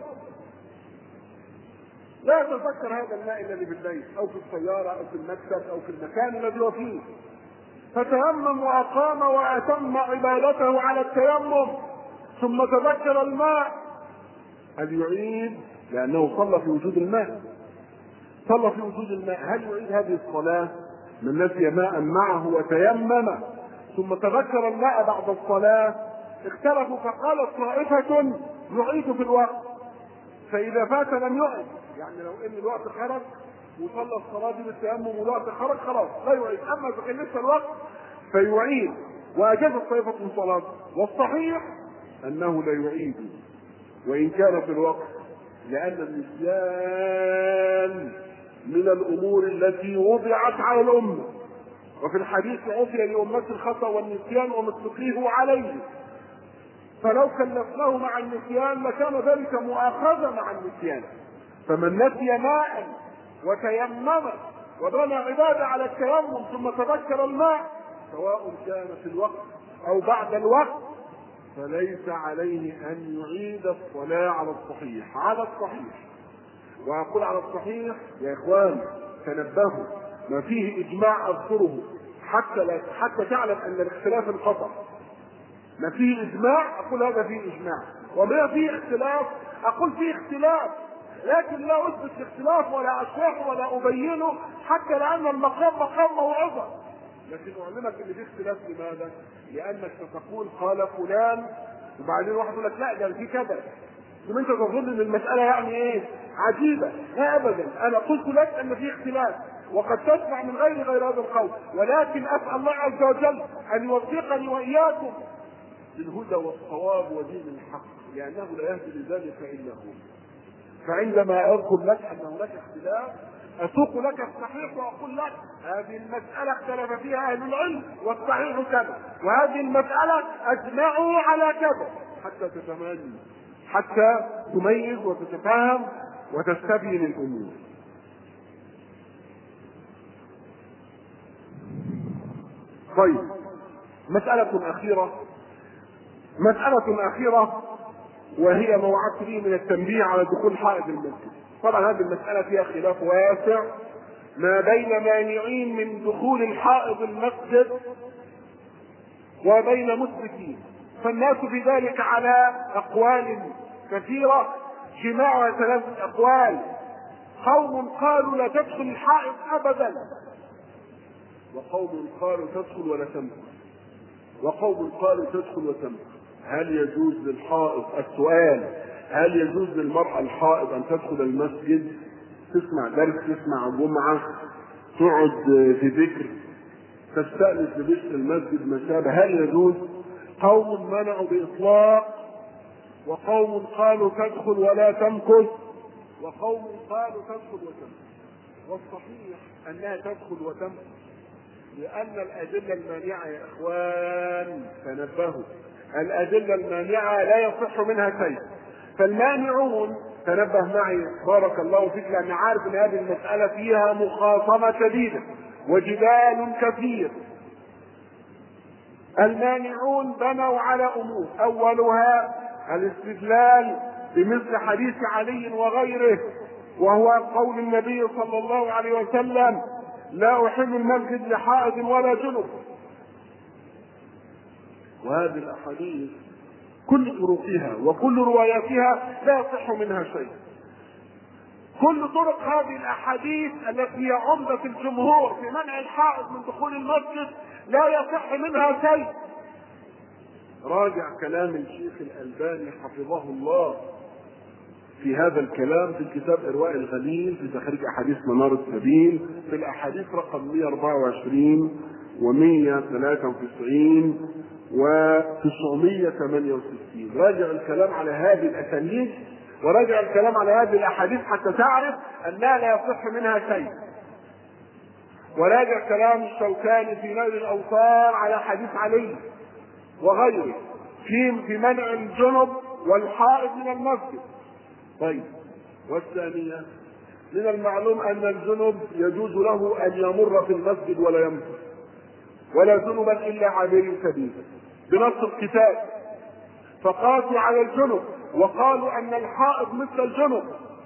لا يتذكر هذا الماء الذي في البيت أو في السيارة أو في المكتب أو في المكان الذي هو فيه، فتيمم وأقام وأتم عبادته على التيمم ثم تذكر الماء، هل يعيد؟ لأنه صلى في وجود الماء صلى في وجود الماء هل يعيد هذه الصلاة؟ من نسي ماء معه وتيمم ثم تذكر الماء بعد الصلاة اختلفوا، فقالت طائفة يعيد في الوقت، فإذا فات لم يعيد، يعني لو ان الوقت خرج وصلى الصلاة دي بالتيمم والوقت خرج خلاص لا يعيد، اما اذا كان لسه الوقت فيعيد، واجاز الطائفة من صلاة. والصحيح انه لا يعيد وان كان في الوقت، لان النسيان من الامور التي وضعت على الامة، وفي الحديث عفي لأمة الخطأ والنسيان ومثله عليه، فلو كلفناه مع النسيان لكان ذلك مؤاخذة مع النسيان. فمن نسي ماء وتيمم وبنى عبادة على التيمم ثم تذكر الماء سواء كان في الوقت أو بعد الوقت فليس عليه أن يعيد الصلاة على الصحيح على الصحيح وأقول على الصحيح يا إخوان تنبهوا، ما فيه إجماع أذكره حتى لا حتى تعلم أن الاختلاف انقطع، ما فيه إجماع أقول هذا فيه إجماع، وما فيه اختلاف أقول فيه اختلاف، لكن لا أثبت الاختلاف ولا أشرحه ولا أبينه حتى لأن المقام مقام موعظة، لكن اعلمك ان في اختلاف. لماذا؟ لانك ستقول قال فلان، وبعدين واحد يقول لك لا ده في كذا، ثم انت تظن ان المساله يعني ايه عجيبه. لا ابدا، انا قلت لك ان في اختلاف وقد تسمع من غير غير هذا القول، ولكن اسال الله عز وجل ان يوفقني واياكم للهدى والصواب ودين الحق، لانه لا يهدي لذلك الا هو. فعندما اذكر لك ان هناك اختلاف اسوق لك الصحيح واقول لك هذه المساله اختلف فيها اهل العلم والصحيح كذا، وهذه المساله اجمعوا على كذا، حتى تتميز، حتى تميز وتتفهم وتستبين الامور. طيب، مساله اخيره مساله اخيره وهي ما وعدت به من التنبيه على دخول حائط المسجد. طبعا هذه المسألة فيها خلاف واسع ما بين مانعين من دخول الحائط المسجد وبين مثبتين، فالناس في ذلك على أقوال كثيرة، جماعها ثلاثة أقوال. قوم قالوا لا تدخل الحائط أبدا، وقوم قالوا تدخل ولا تمكث، وقوم قالوا تدخل وتمكث. هل يجوز للحائض، السؤال، هل يجوز للمرأة الحائض أن تدخل المسجد تسمع درس، تسمع جمعة، تقعد في ذكر، تستأنس بذكر المسجد ما شابه؟ هل يجوز؟ قوم منعوا بإطلاق، وقوم قالوا تدخل ولا تمكث، وقوم قالوا تدخل وتمكث. والصحيح أنها تدخل وتمكث، لأن الأدلة المانعة يا إخوان تنبهوا، الأدلة المانعة لا يصح منها شيء. فالمانعون، تنبه معي بارك الله فيك، لأن عارف أن هذه المسألة فيها مخاصمة شديدة وجدال كثير. المانعون بنوا على أمور، أولها الاستدلال بمثل حديث علي وغيره، وهو قول النبي صلى الله عليه وسلم لا أحل المسجد لحائض ولا جنب. وهذه الأحاديث كل طرقها وكل رواياتها لا يصح منها شيء. كل طرق هذه الأحاديث التي هي عمدة الجمهور في منع الحائض من دخول المسجد لا يصح منها شيء. راجع كلام الشيخ الألباني حفظه الله في هذا الكلام في الكتاب إرواء الغليل في تخريج أحاديث منار السبيل، في الأحاديث رقم مئة وأربعة وعشرين ومئة وثلاثة وتسعين وتسعمئة وثمانية وستين. راجع الكلام على هذه الأسانيد وراجع الكلام على هذه الأحاديث حتى تعرف أنها لا يصح منها شيء. وراجع كلام الشوكاني في نيل الأوطار على حديث علي وغيره في في منع الجنب والحائض من المسجد. طيب، والثانية، من المعلوم أن الجنب يجوز له أن يمر في المسجد ولا يمكث، ولا جنبا إلا عابر سبيل بنص الكتاب، فقاسوا على الجنب وقالوا أن الحائض مثل الجنب،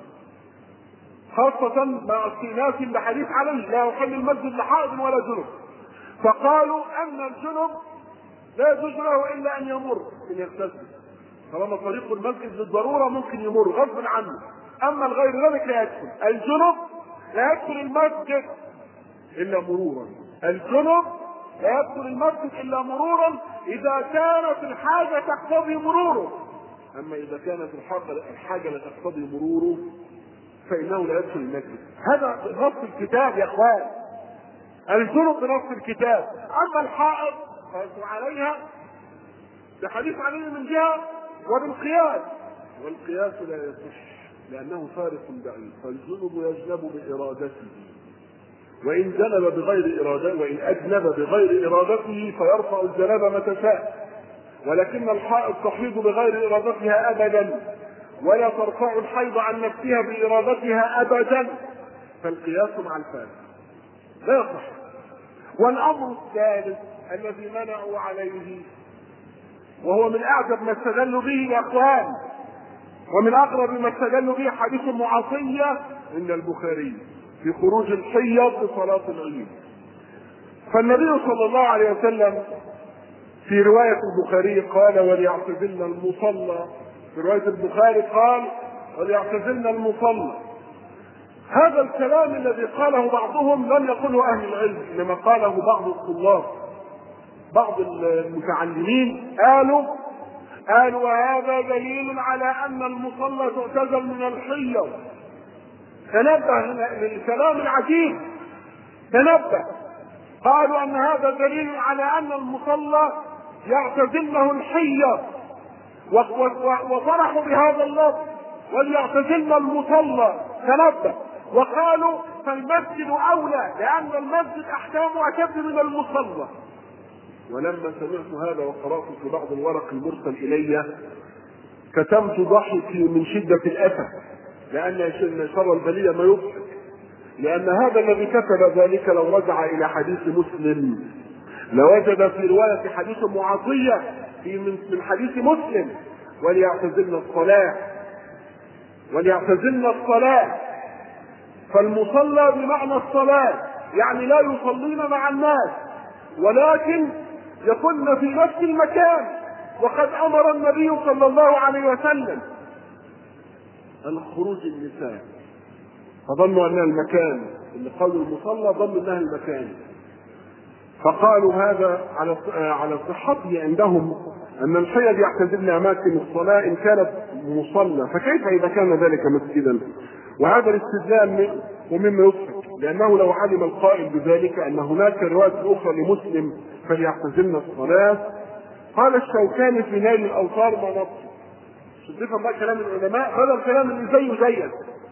خاصة مع استئناس بحديث عليه لا يحل المسجد لحائض ولا جنب، فقالوا أن الجنب لا يجوز له إلا أن يمر إن يغتسل، طالما طريق المسجد للضرورة ممكن يمر غصب عنه، أما الغير ذلك لا يدخل. الجنب لا يدخل المسجد إلا مرورا، الجنب لا يدخل المسجد إلا مرورا إذا كانت الحاجة تقتضي مروره، أما إذا كانت الحاجة لا تقتضي مروره فإنه لا يدخل المسجد. هذا نص الكتاب يا أخوان، الجنب بنص الكتاب، أما الحائض قاسوا عليها بحديث عليه من جهة وبالقياس، والقياس لا يصح لأنه فارق بعيد، فالجنب يجنب بإرادته، وإن جنب بغير إرادته وإن أجنب بغير إرادته فيرفع الجنابة متى شاء، ولكن الحائض تحيض بغير إرادتها أبدا، ولا ترفع الحيض عن نفسها بإرادتها أبدا، فالقياس مع الفارق لا يصح. والأمر الثالث الذي منعوا عليه، وهو من أعجب ما استدلوا به يا أخوان، ومن أقرب ما استدلوا به حديث معصية عند البخاري في خروج الحيض لصلاة العيد. فالنبي صلى الله عليه وسلم في رواية البخاري قال وليعتزلن المصلى، في رواية البخاري قال وليعتزلن المصلى، هذا الكلام الذي قاله بعضهم لم يقله أهل العلم، إنما قاله بعض الطلاب، بعض المتعلمين قالوا قالوا وهذا دليل على أن المصلى تعتزل من الحيض. تنبه للكلام العجيب، تنبه. قالوا أن هذا دليل على أن المصلى يعتزله الحيض، وفرحوا بهذا اللفظ وليعتزلنا المصلى. تنبه. وقالوا فالمسجد أولى لأن المسجد أحكامه أشد من المصلى. ولما سمعت هذا وقرأت في بعض الورق المرسل إلي كتمت ضحكي من شدة الأسف، لأن شر البلية ما يضحك، لأن هذا الذي كتب ذلك لو رجع إلى حديث مسلم لوجد في رواية حديث معاطية في من حديث مسلم وليعتزلنا الصلاة، وليعتزلنا الصلاة. فالمصلى بمعنى الصلاة، يعني لا يصلين مع الناس ولكن يكن في نفس المكان. وقد أمر النبي صلى الله عليه وسلم عن خروج النساء فظنوا أنها المكان، اللي قالوا المصلى ظنوا أنها المكان، فقالوا هذا على على صحته عندهم أن الحيض يعتزلن أماكن الصلاة إن كانت مصلى، فكيف إذا كان ذلك مسجدا؟ وهذا الاستدلال ومما يضحك، لأنه لو علم القائل بذلك أن هناك رواية أخرى لمسلم فليعتزلن الصلاة. قال الشوكاني في نيل الأوطار ما نص، شوف ما كلام العلماء، هذا الكلام اللي زيه زيك.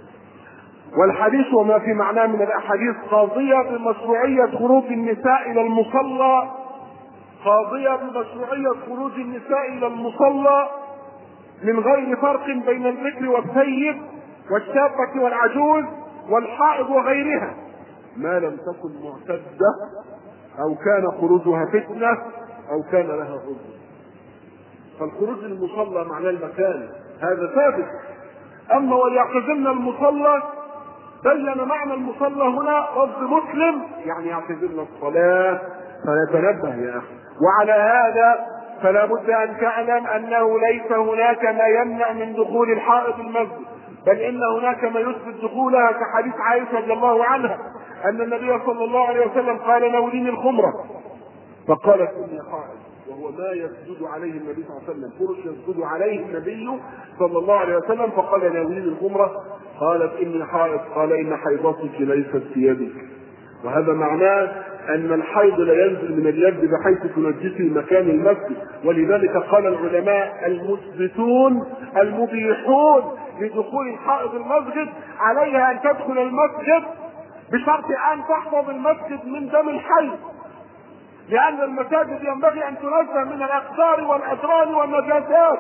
والحديث وما في معناه من الأحاديث قاضية بمشروعية خروج النساء إلى المصلى، قاضية بمشروعية خروج النساء إلى المصلى من غير فرق بين الذكر والثيب والشابة والعجوز والحائض وغيرها، ما لم تكن معتدة أو كان خروجها فتنة أو كان لها عذر. فالخروج للمصلى معناه المكان، هذا ثابت. أما وليعتزلن المصلى بين معنى المصلى هنا رد مسلم، يعني يعتزلن الصلاة. فنتنبه يا أخي. وعلى هذا فلا بد أن تعلم أنه ليس هناك ما يمنع من دخول الحائض المسجد، بل إن هناك ما يثبت دخولها كحديث عائشة رضي الله عنها أن النبي صلى الله عليه وسلم قال ناوليني الخمرة فقالت إني حائض، وهو ما يسجد عليه النبي صلى الله عليه وسلم، فرش يسجد عليه النبي صلى الله عليه وسلم، فقال ناوليني الخمرة قالت إني حائض، قال إن حيضتك ليست في يدك. وهذا معناه أن الحيض لا ينزل من اليد بحيث تنجسه مكان المسجد. ولذلك قال العلماء المثبتون المبيحون لدخول الحائض المسجد عليها أن تدخل المسجد بشرط أن تحفظ المسجد من دم الحيض، لأن المساجد ينبغي أن تنزه من الأقدار والأدران والنجاسات.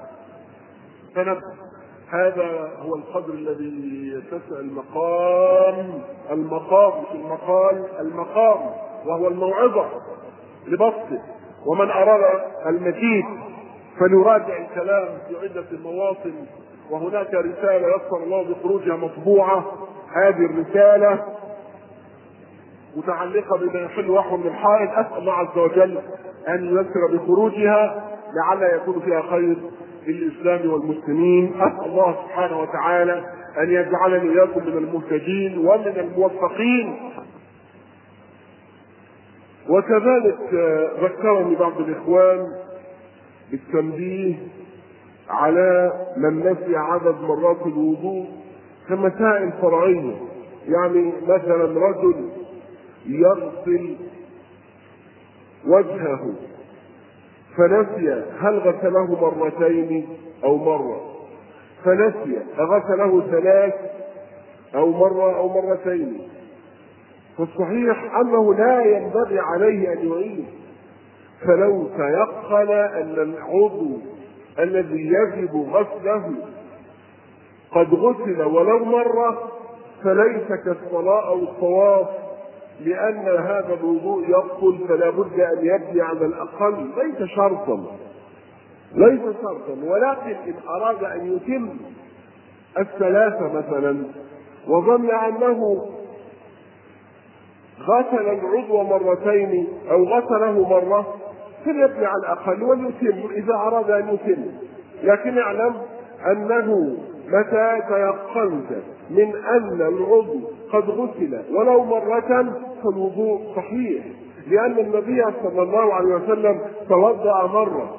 فنبدأ هذا هو القدر الذي يتسع المقام المقام مش المقال المقام، وهو الموعظة لبسطه. ومن أراد المزيد فليراجع الكلام في عدة مواطن، وهناك رسالة يسر الله بخروجها مطبوعة. هذه الرسالة متعلقة بما يحل وحو من الحائض، أسأل الله عز وجل أن ييسر بخروجها لعل يكون فيها خير للإسلام والمسلمين. أسأل الله سبحانه وتعالى أن يجعلني إياكم من المهتدين ومن الموفقين. وكذلك ذكرني بعض الإخوان بالتنبيه على من نسي عدد مرات الوضوء كمسائل فرعية. يعني مثلا رجل يغسل وجهه فنسي هل غسله مرتين أو مرة، فنسي غسله ثلاث أو مرة أو مرتين، فالصحيح أنه لا ينبغي عليه أن يعيد. فلو تيقن أن العضو الذي يجب غسله قد غسل ولو مرة فليس كالصلاة أو الطواف، لأن هذا الوضوء يبطل، فلا بد أن يبني على الأقل، ليس شرطا ليس شرطا ولكن إن أراد أن يتم الثلاثة مثلا وظن أنه غسل العضو مرتين أو غسله مرة فليبني على الأقل وليتم إذا أراد أن يتم. لكن اعلم أنه متى تيقنت من أن العضو قد غسل ولو مرة فالوضوء صحيح، لأن النبي صلى الله عليه وسلم توضأ مرة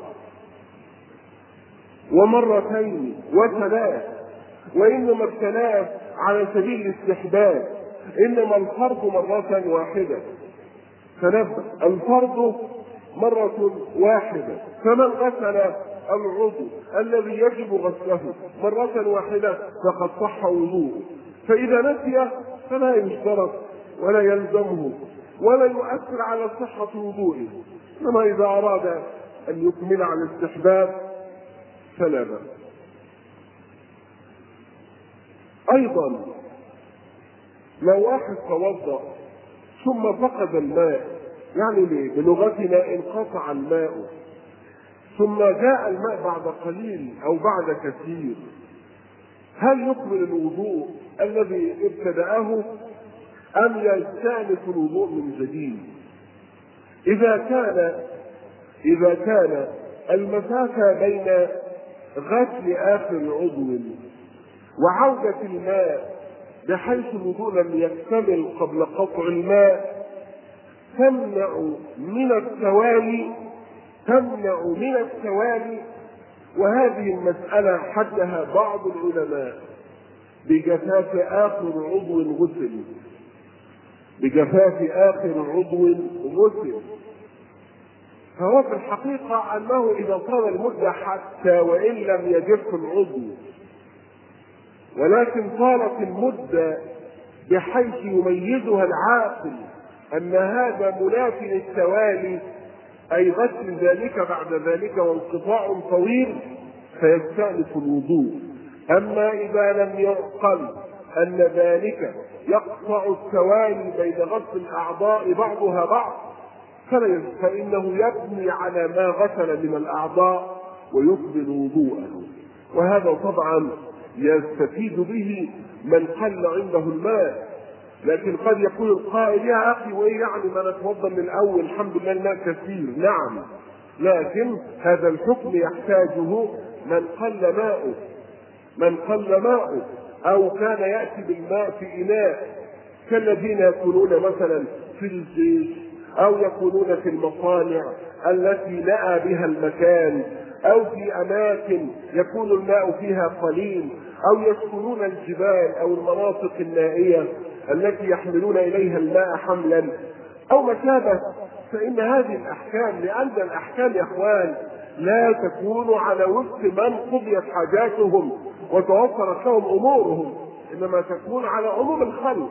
ومرتين وثلاث، وإنما الثلاث على سبيل الاستحباب، إنما الفرض مرة واحدة. تنبه، الفرض مرة واحدة، فمن غسل العضو الذي يجب غسله مرة واحدة فقد صح وضوءه، فإذا نسي فلا يشترط ولا يلزمه ولا يؤثر على صحة وضوئه، إنما إذا أراد أن يكمل على الاستحباب فلا بأس. أيضا لو واحد توضأ ثم فقد الماء، يعني ليه؟ بلغتنا انقطع الماء، ثم جاء الماء بعد قليل أو بعد كثير، هل يكمل الوضوء الذي ابتدأه أم يستأنف الوضوء من جديد؟ إذا كان إذا كان المسافة بين غسل آخر عضو وعودة الماء بحيث الوضوء لم يكتمل قبل قطع الماء تمنع من التوالي تمنع من التوالي وهذه المسألة حدها بعض العلماء بجفاف آخر عضو غسل بجفاف آخر عضو غسل فهو في الحقيقة أنه إذا طال المدة حتى وإن لم يجف العضو، ولكن طالت المدة بحيث يميزها العاقل أن هذا مناف للتوالي، أي غسل ذلك بعد ذلك وانقطاع طويل، فيستأنف الوضوء. أما إذا لم يعقل أن ذلك يقطع التوالي بين غسل الأعضاء بعضها بعض فإنه يبني على ما غسل من الأعضاء ويكمل وضوءه، وهذا طبعا يستفيد به من قل عنده الماء. لكن قد يقول القائل يا أخي وإيه يعني ما نتوضأ من الأول الحمد لله الماء كثير، نعم، لكن هذا الحكم يحتاجه من قل ماؤه من قل ماؤه أو كان يأتي بالماء في إناء كالذين يكونون مثلا في الجيش أو يكونون في المصانع التي لأى بها المكان أو في أماكن يكون الماء فيها قليل أو يسكنون الجبال أو المناطق النائية التي يحملون إليها الماء حملا أو مشابه، فإن هذه الأحكام لأن الأحكام يا إخوان لا تكون على وفق من قضيت حاجاتهم وتوفرت لهم أمورهم، إنما تكون على عموم الخلق.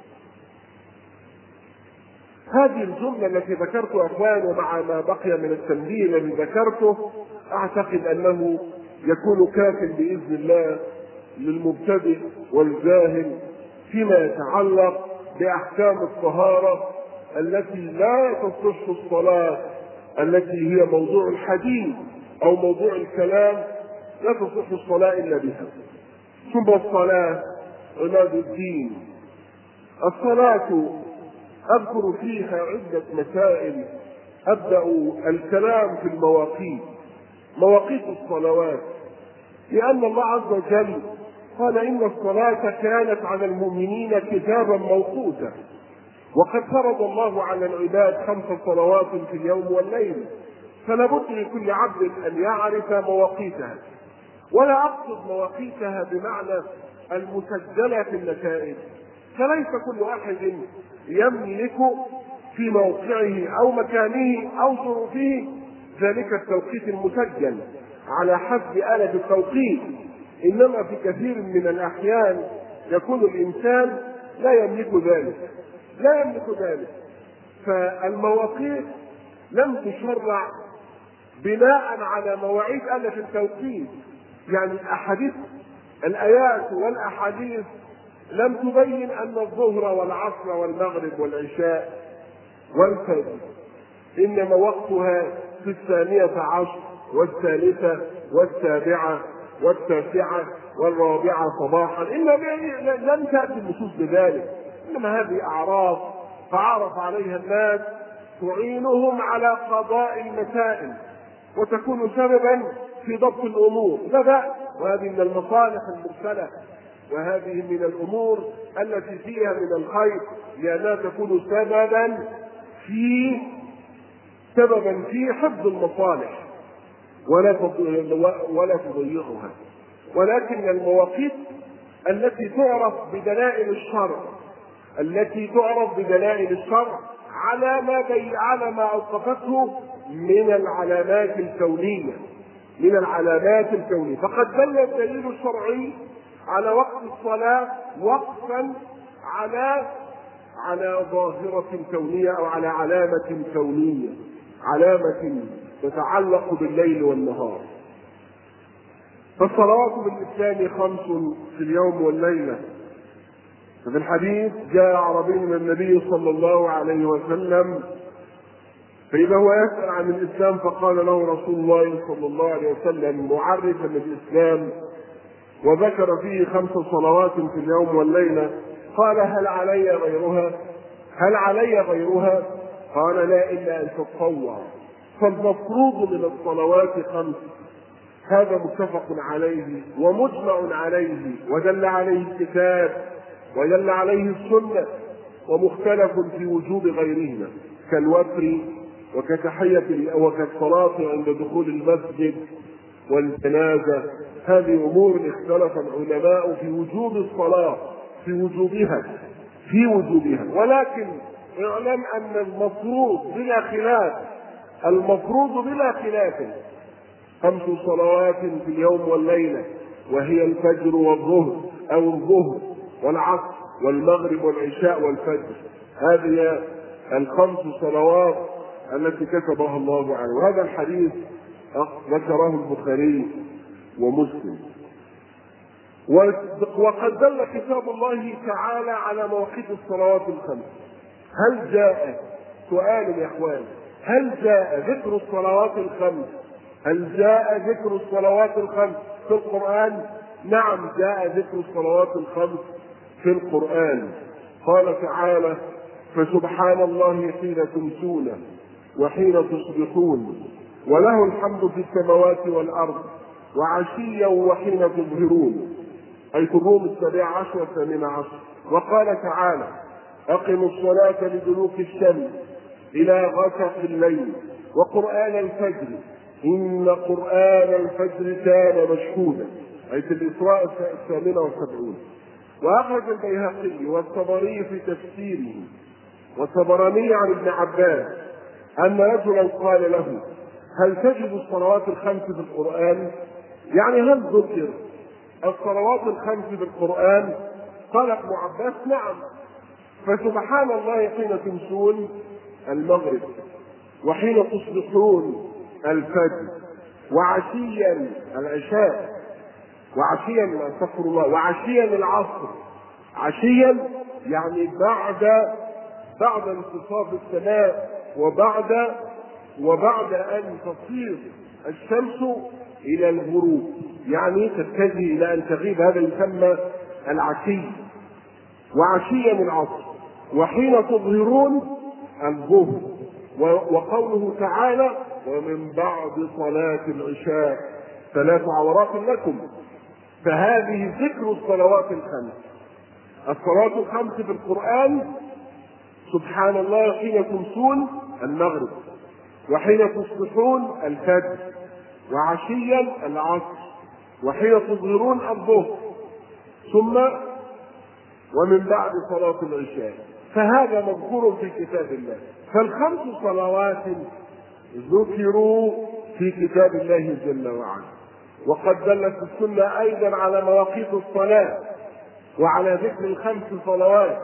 هذه الجملة التي ذكرتها أخوان ومع ما بقي من التنبيه الذي ذكرته أعتقد أنه يكون كاف بإذن الله للمبتدئ والجاهل فيما يتعلق بأحكام الطهارة التي لا تصح الصلاة التي هي موضوع الحديث أو موضوع الكلام، لا تصح الصلاة إلا بها. ثم الصلاة عماد الدين. الصلاة أذكر فيها عدة مسائل. أبدأ الكلام في المواقيت، مواقيت الصلوات، لأن الله عز وجل قال إن الصلاة كانت على المؤمنين كتابا موقوتا، وقد فرض الله على العباد خمس صلوات في اليوم والليل، فلا بد لكل عبد أن يعرف مواقيتها، ولا أقصد مواقيتها بمعنى المسجلة في النتائج، فليس كل واحد يملك في موقعه أو مكانه أو ظروفه ذلك التوقيت المسجل على حسب آلة التوقيت، إنما في كثير من الأحيان يكون الإنسان لا يملك ذلك لا يملك ذلك فالمواقيت لم تشرع بناء على مواعيد آلة التوقيت، يعني الأحاديث الآيات والأحاديث لم تبين أن الظهر والعصر والمغرب والعشاء والفجر إنما وقتها في الثانية عشر والثالثة والسابعة والتاسعة والرابعة صباحا، إنما لم تأتي النصوص بذلك، إنما هذه أعراف تعرف عليها الناس تعينهم على قضاء المسائل وتكون سببا في ضبط الأمور، لا بأس، وهذه من المصالح المرسلة وهذه من الأمور التي فيها من الخير، لأنها تكون سببا في سببا في حفظ المصالح ولا ولا تضيعها. ولكن المواقيت التي تعرف بدلائل الشرع التي تعرف بدلائل الشرع على ما بي على ما اوقفته من العلامات الكونيه من العلامات الكونيه فقد دل الدليل الشرعي على وقت الصلاه وقفا على على ظاهره كونيه او على علامه كونيه، علامه تتعلق بالليل والنهار. فالصلوات بالإسلام خمس في اليوم والليلة. ففي الحديث جاء عربي من النبي صلى الله عليه وسلم فإذا هو يسأل عن الإسلام فقال له رسول الله صلى الله عليه وسلم معرفا بالإسلام وذكر فيه خمس صلوات في اليوم والليلة. قال هل علي غيرها؟ هل علي غيرها؟ قال لا إلا أن تتطوع. فالمفروض من الصلوات خمس، هذا متفق عليه ومجمع عليه ودل عليه الكتاب ودل عليه السنة، ومختلف في وجوب غيرهما كالوتر وكتحية وكالصلاة عند دخول المسجد والجنازة. هذه أمور اختلف العلماء في وجوب الصلاة في وجوبها في وجوبها ولكن اعلم أن المفروض بلا خلاف المفروض بلا خلاف خمس صلوات في اليوم والليلة، وهي الفجر والظهر أو الظهر والعصر والمغرب والعشاء والفجر. هذه الخمس صلوات التي كتبها الله عنه. وهذا الحديث ذكره البخاري ومسلم. وقد دل كتاب الله تعالى على مواقيت الصلوات الخمس. هل جاء سؤال يا اخوان هل جاء ذكر الصلوات الخمس هل جاء ذكر الصلوات الخمس في القرآن؟ نعم، جاء ذكر الصلوات الخمس في القرآن. قال تعالى: فسبحان الله حين تمسون وحين تصبحون وله الحمد في السماوات والأرض وعشيا وحين تظهرون، أي في الروم السابعة عشر والثامنة عشر. وقال تعالى: أقم الصلاة لدلوك الشمس إلى غسق الليل وقرآن الفجر إن قرآن الفجر كان مشهودا، أي في الإسراء الثامنة والسبعون. وأخرج البيهقي والطبري في تفسيره والطبراني عن ابن عباس أن رجلا قال له: هل تجد الصلوات الخمس في القرآن؟ يعني هل ذكر الصلوات الخمس في القرآن؟ قال ابن عباس: نعم. فسبحان الله حين تمسون المغرب وحين تصبحون الفجر وعشيا العشاء وعشيا استغفر الله وعشيا العصر. عشيا يعني بعد بعد انتصاف السماء وبعد وبعد ان تصير الشمس الى الغروب، يعني تتجه الى ان تغيب، هذا يسمى العشي. وعشيا العصر وحين تظهرون الظهر. وقوله تعالى: ومن بعد صلاة العشاء ثلاث عورات لكم. فهذه ذكر الصلوات الخمس. الصلوات الخمس في القرآن: سبحان الله حين تمسون المغرب وحين تصبحون الفجر وعشيا العصر وحين تظهرون الظهر، ثم ومن بعد صلاة العشاء. فهذا مذكور في كتاب الله. فالخمس صلوات ذكروا في كتاب الله جل وعلا. وقد دلت السنة أيضا على مواقيت الصلاة وعلى ذكر الخمس صلوات.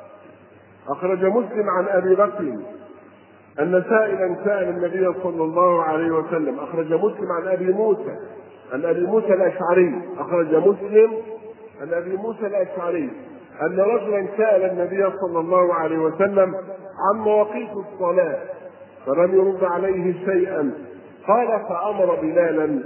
أخرج مسلم عن أبي بكر أن سائلا سأل النبي صلى الله عليه وسلم. أخرج مسلم عن أبي موسى عن أبي موسى الأشعري. أخرج مسلم عن أبي موسى الأشعري أن رجلا سأل النبي صلى الله عليه وسلم عن مواقيت الصلاة فلم يرد عليه شيئا. قال: فأمر بلالا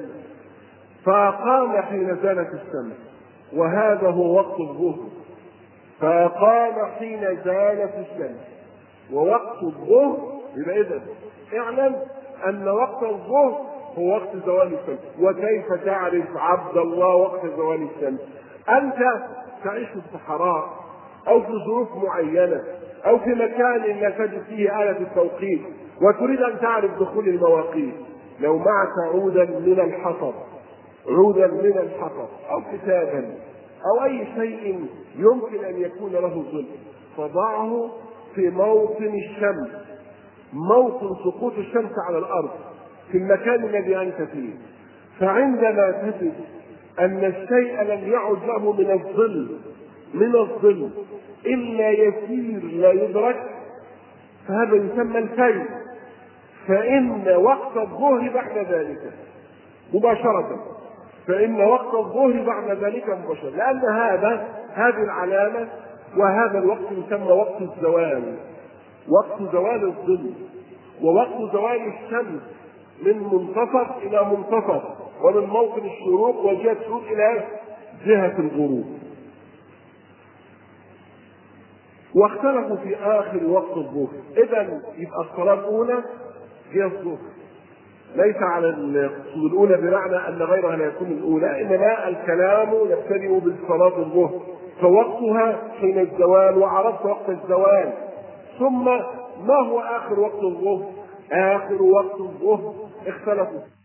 فأقام حين زالت الشمس، وهذا هو وقت الظهر. فأقام حين زالت الشمس ووقت الظهر. يبقى إذن اعلم أن وقت الظهر هو وقت زوال الشمس. وكيف تعرف عبد الله وقت زوال الشمس؟ أنت تعيش في الصحراء أو في ظروف معينة أو في مكان لا تجد فيه آلة التوقيت وتريد أن تعرف دخول المواقيت، لو معك عودا من الحطب عودا من الحطب أو كتابا أو أي شيء يمكن أن يكون له ظل، فضعه في موطن الشمس، موطن سقوط الشمس على الأرض في المكان الذي أنت فيه. فعندما تجد أن الشيء لم يعد له من الظل من الظل إلا يسير لا يدرك، فهذا يسمى الفيء. فإن وقت الظهر بعد ذلك مباشرة فإن وقت الظهر بعد ذلك مباشرة لأن هذا هذه العلامة وهذا الوقت يسمى وقت الزوال، وقت زوال الظل، ووقت زوال الشمس من منتصف إلى منتصف، ومن موطن الشروق وجهة الشروق إلى جهة الغروب. واختلفوا في آخر وقت الظهر. إذن يبقى الصلاة الأولى هي الظهر، ليس على الصلاة الأولى بمعنى أن غيرها لا يكون الأولى، إنما الكلام يبتدئ بالصلاة الظهر، فوقتها حين الزوال، وعرفت وقت الزوال. ثم ما هو آخر وقت الظهر؟ آخر وقت الظهر اختلفوا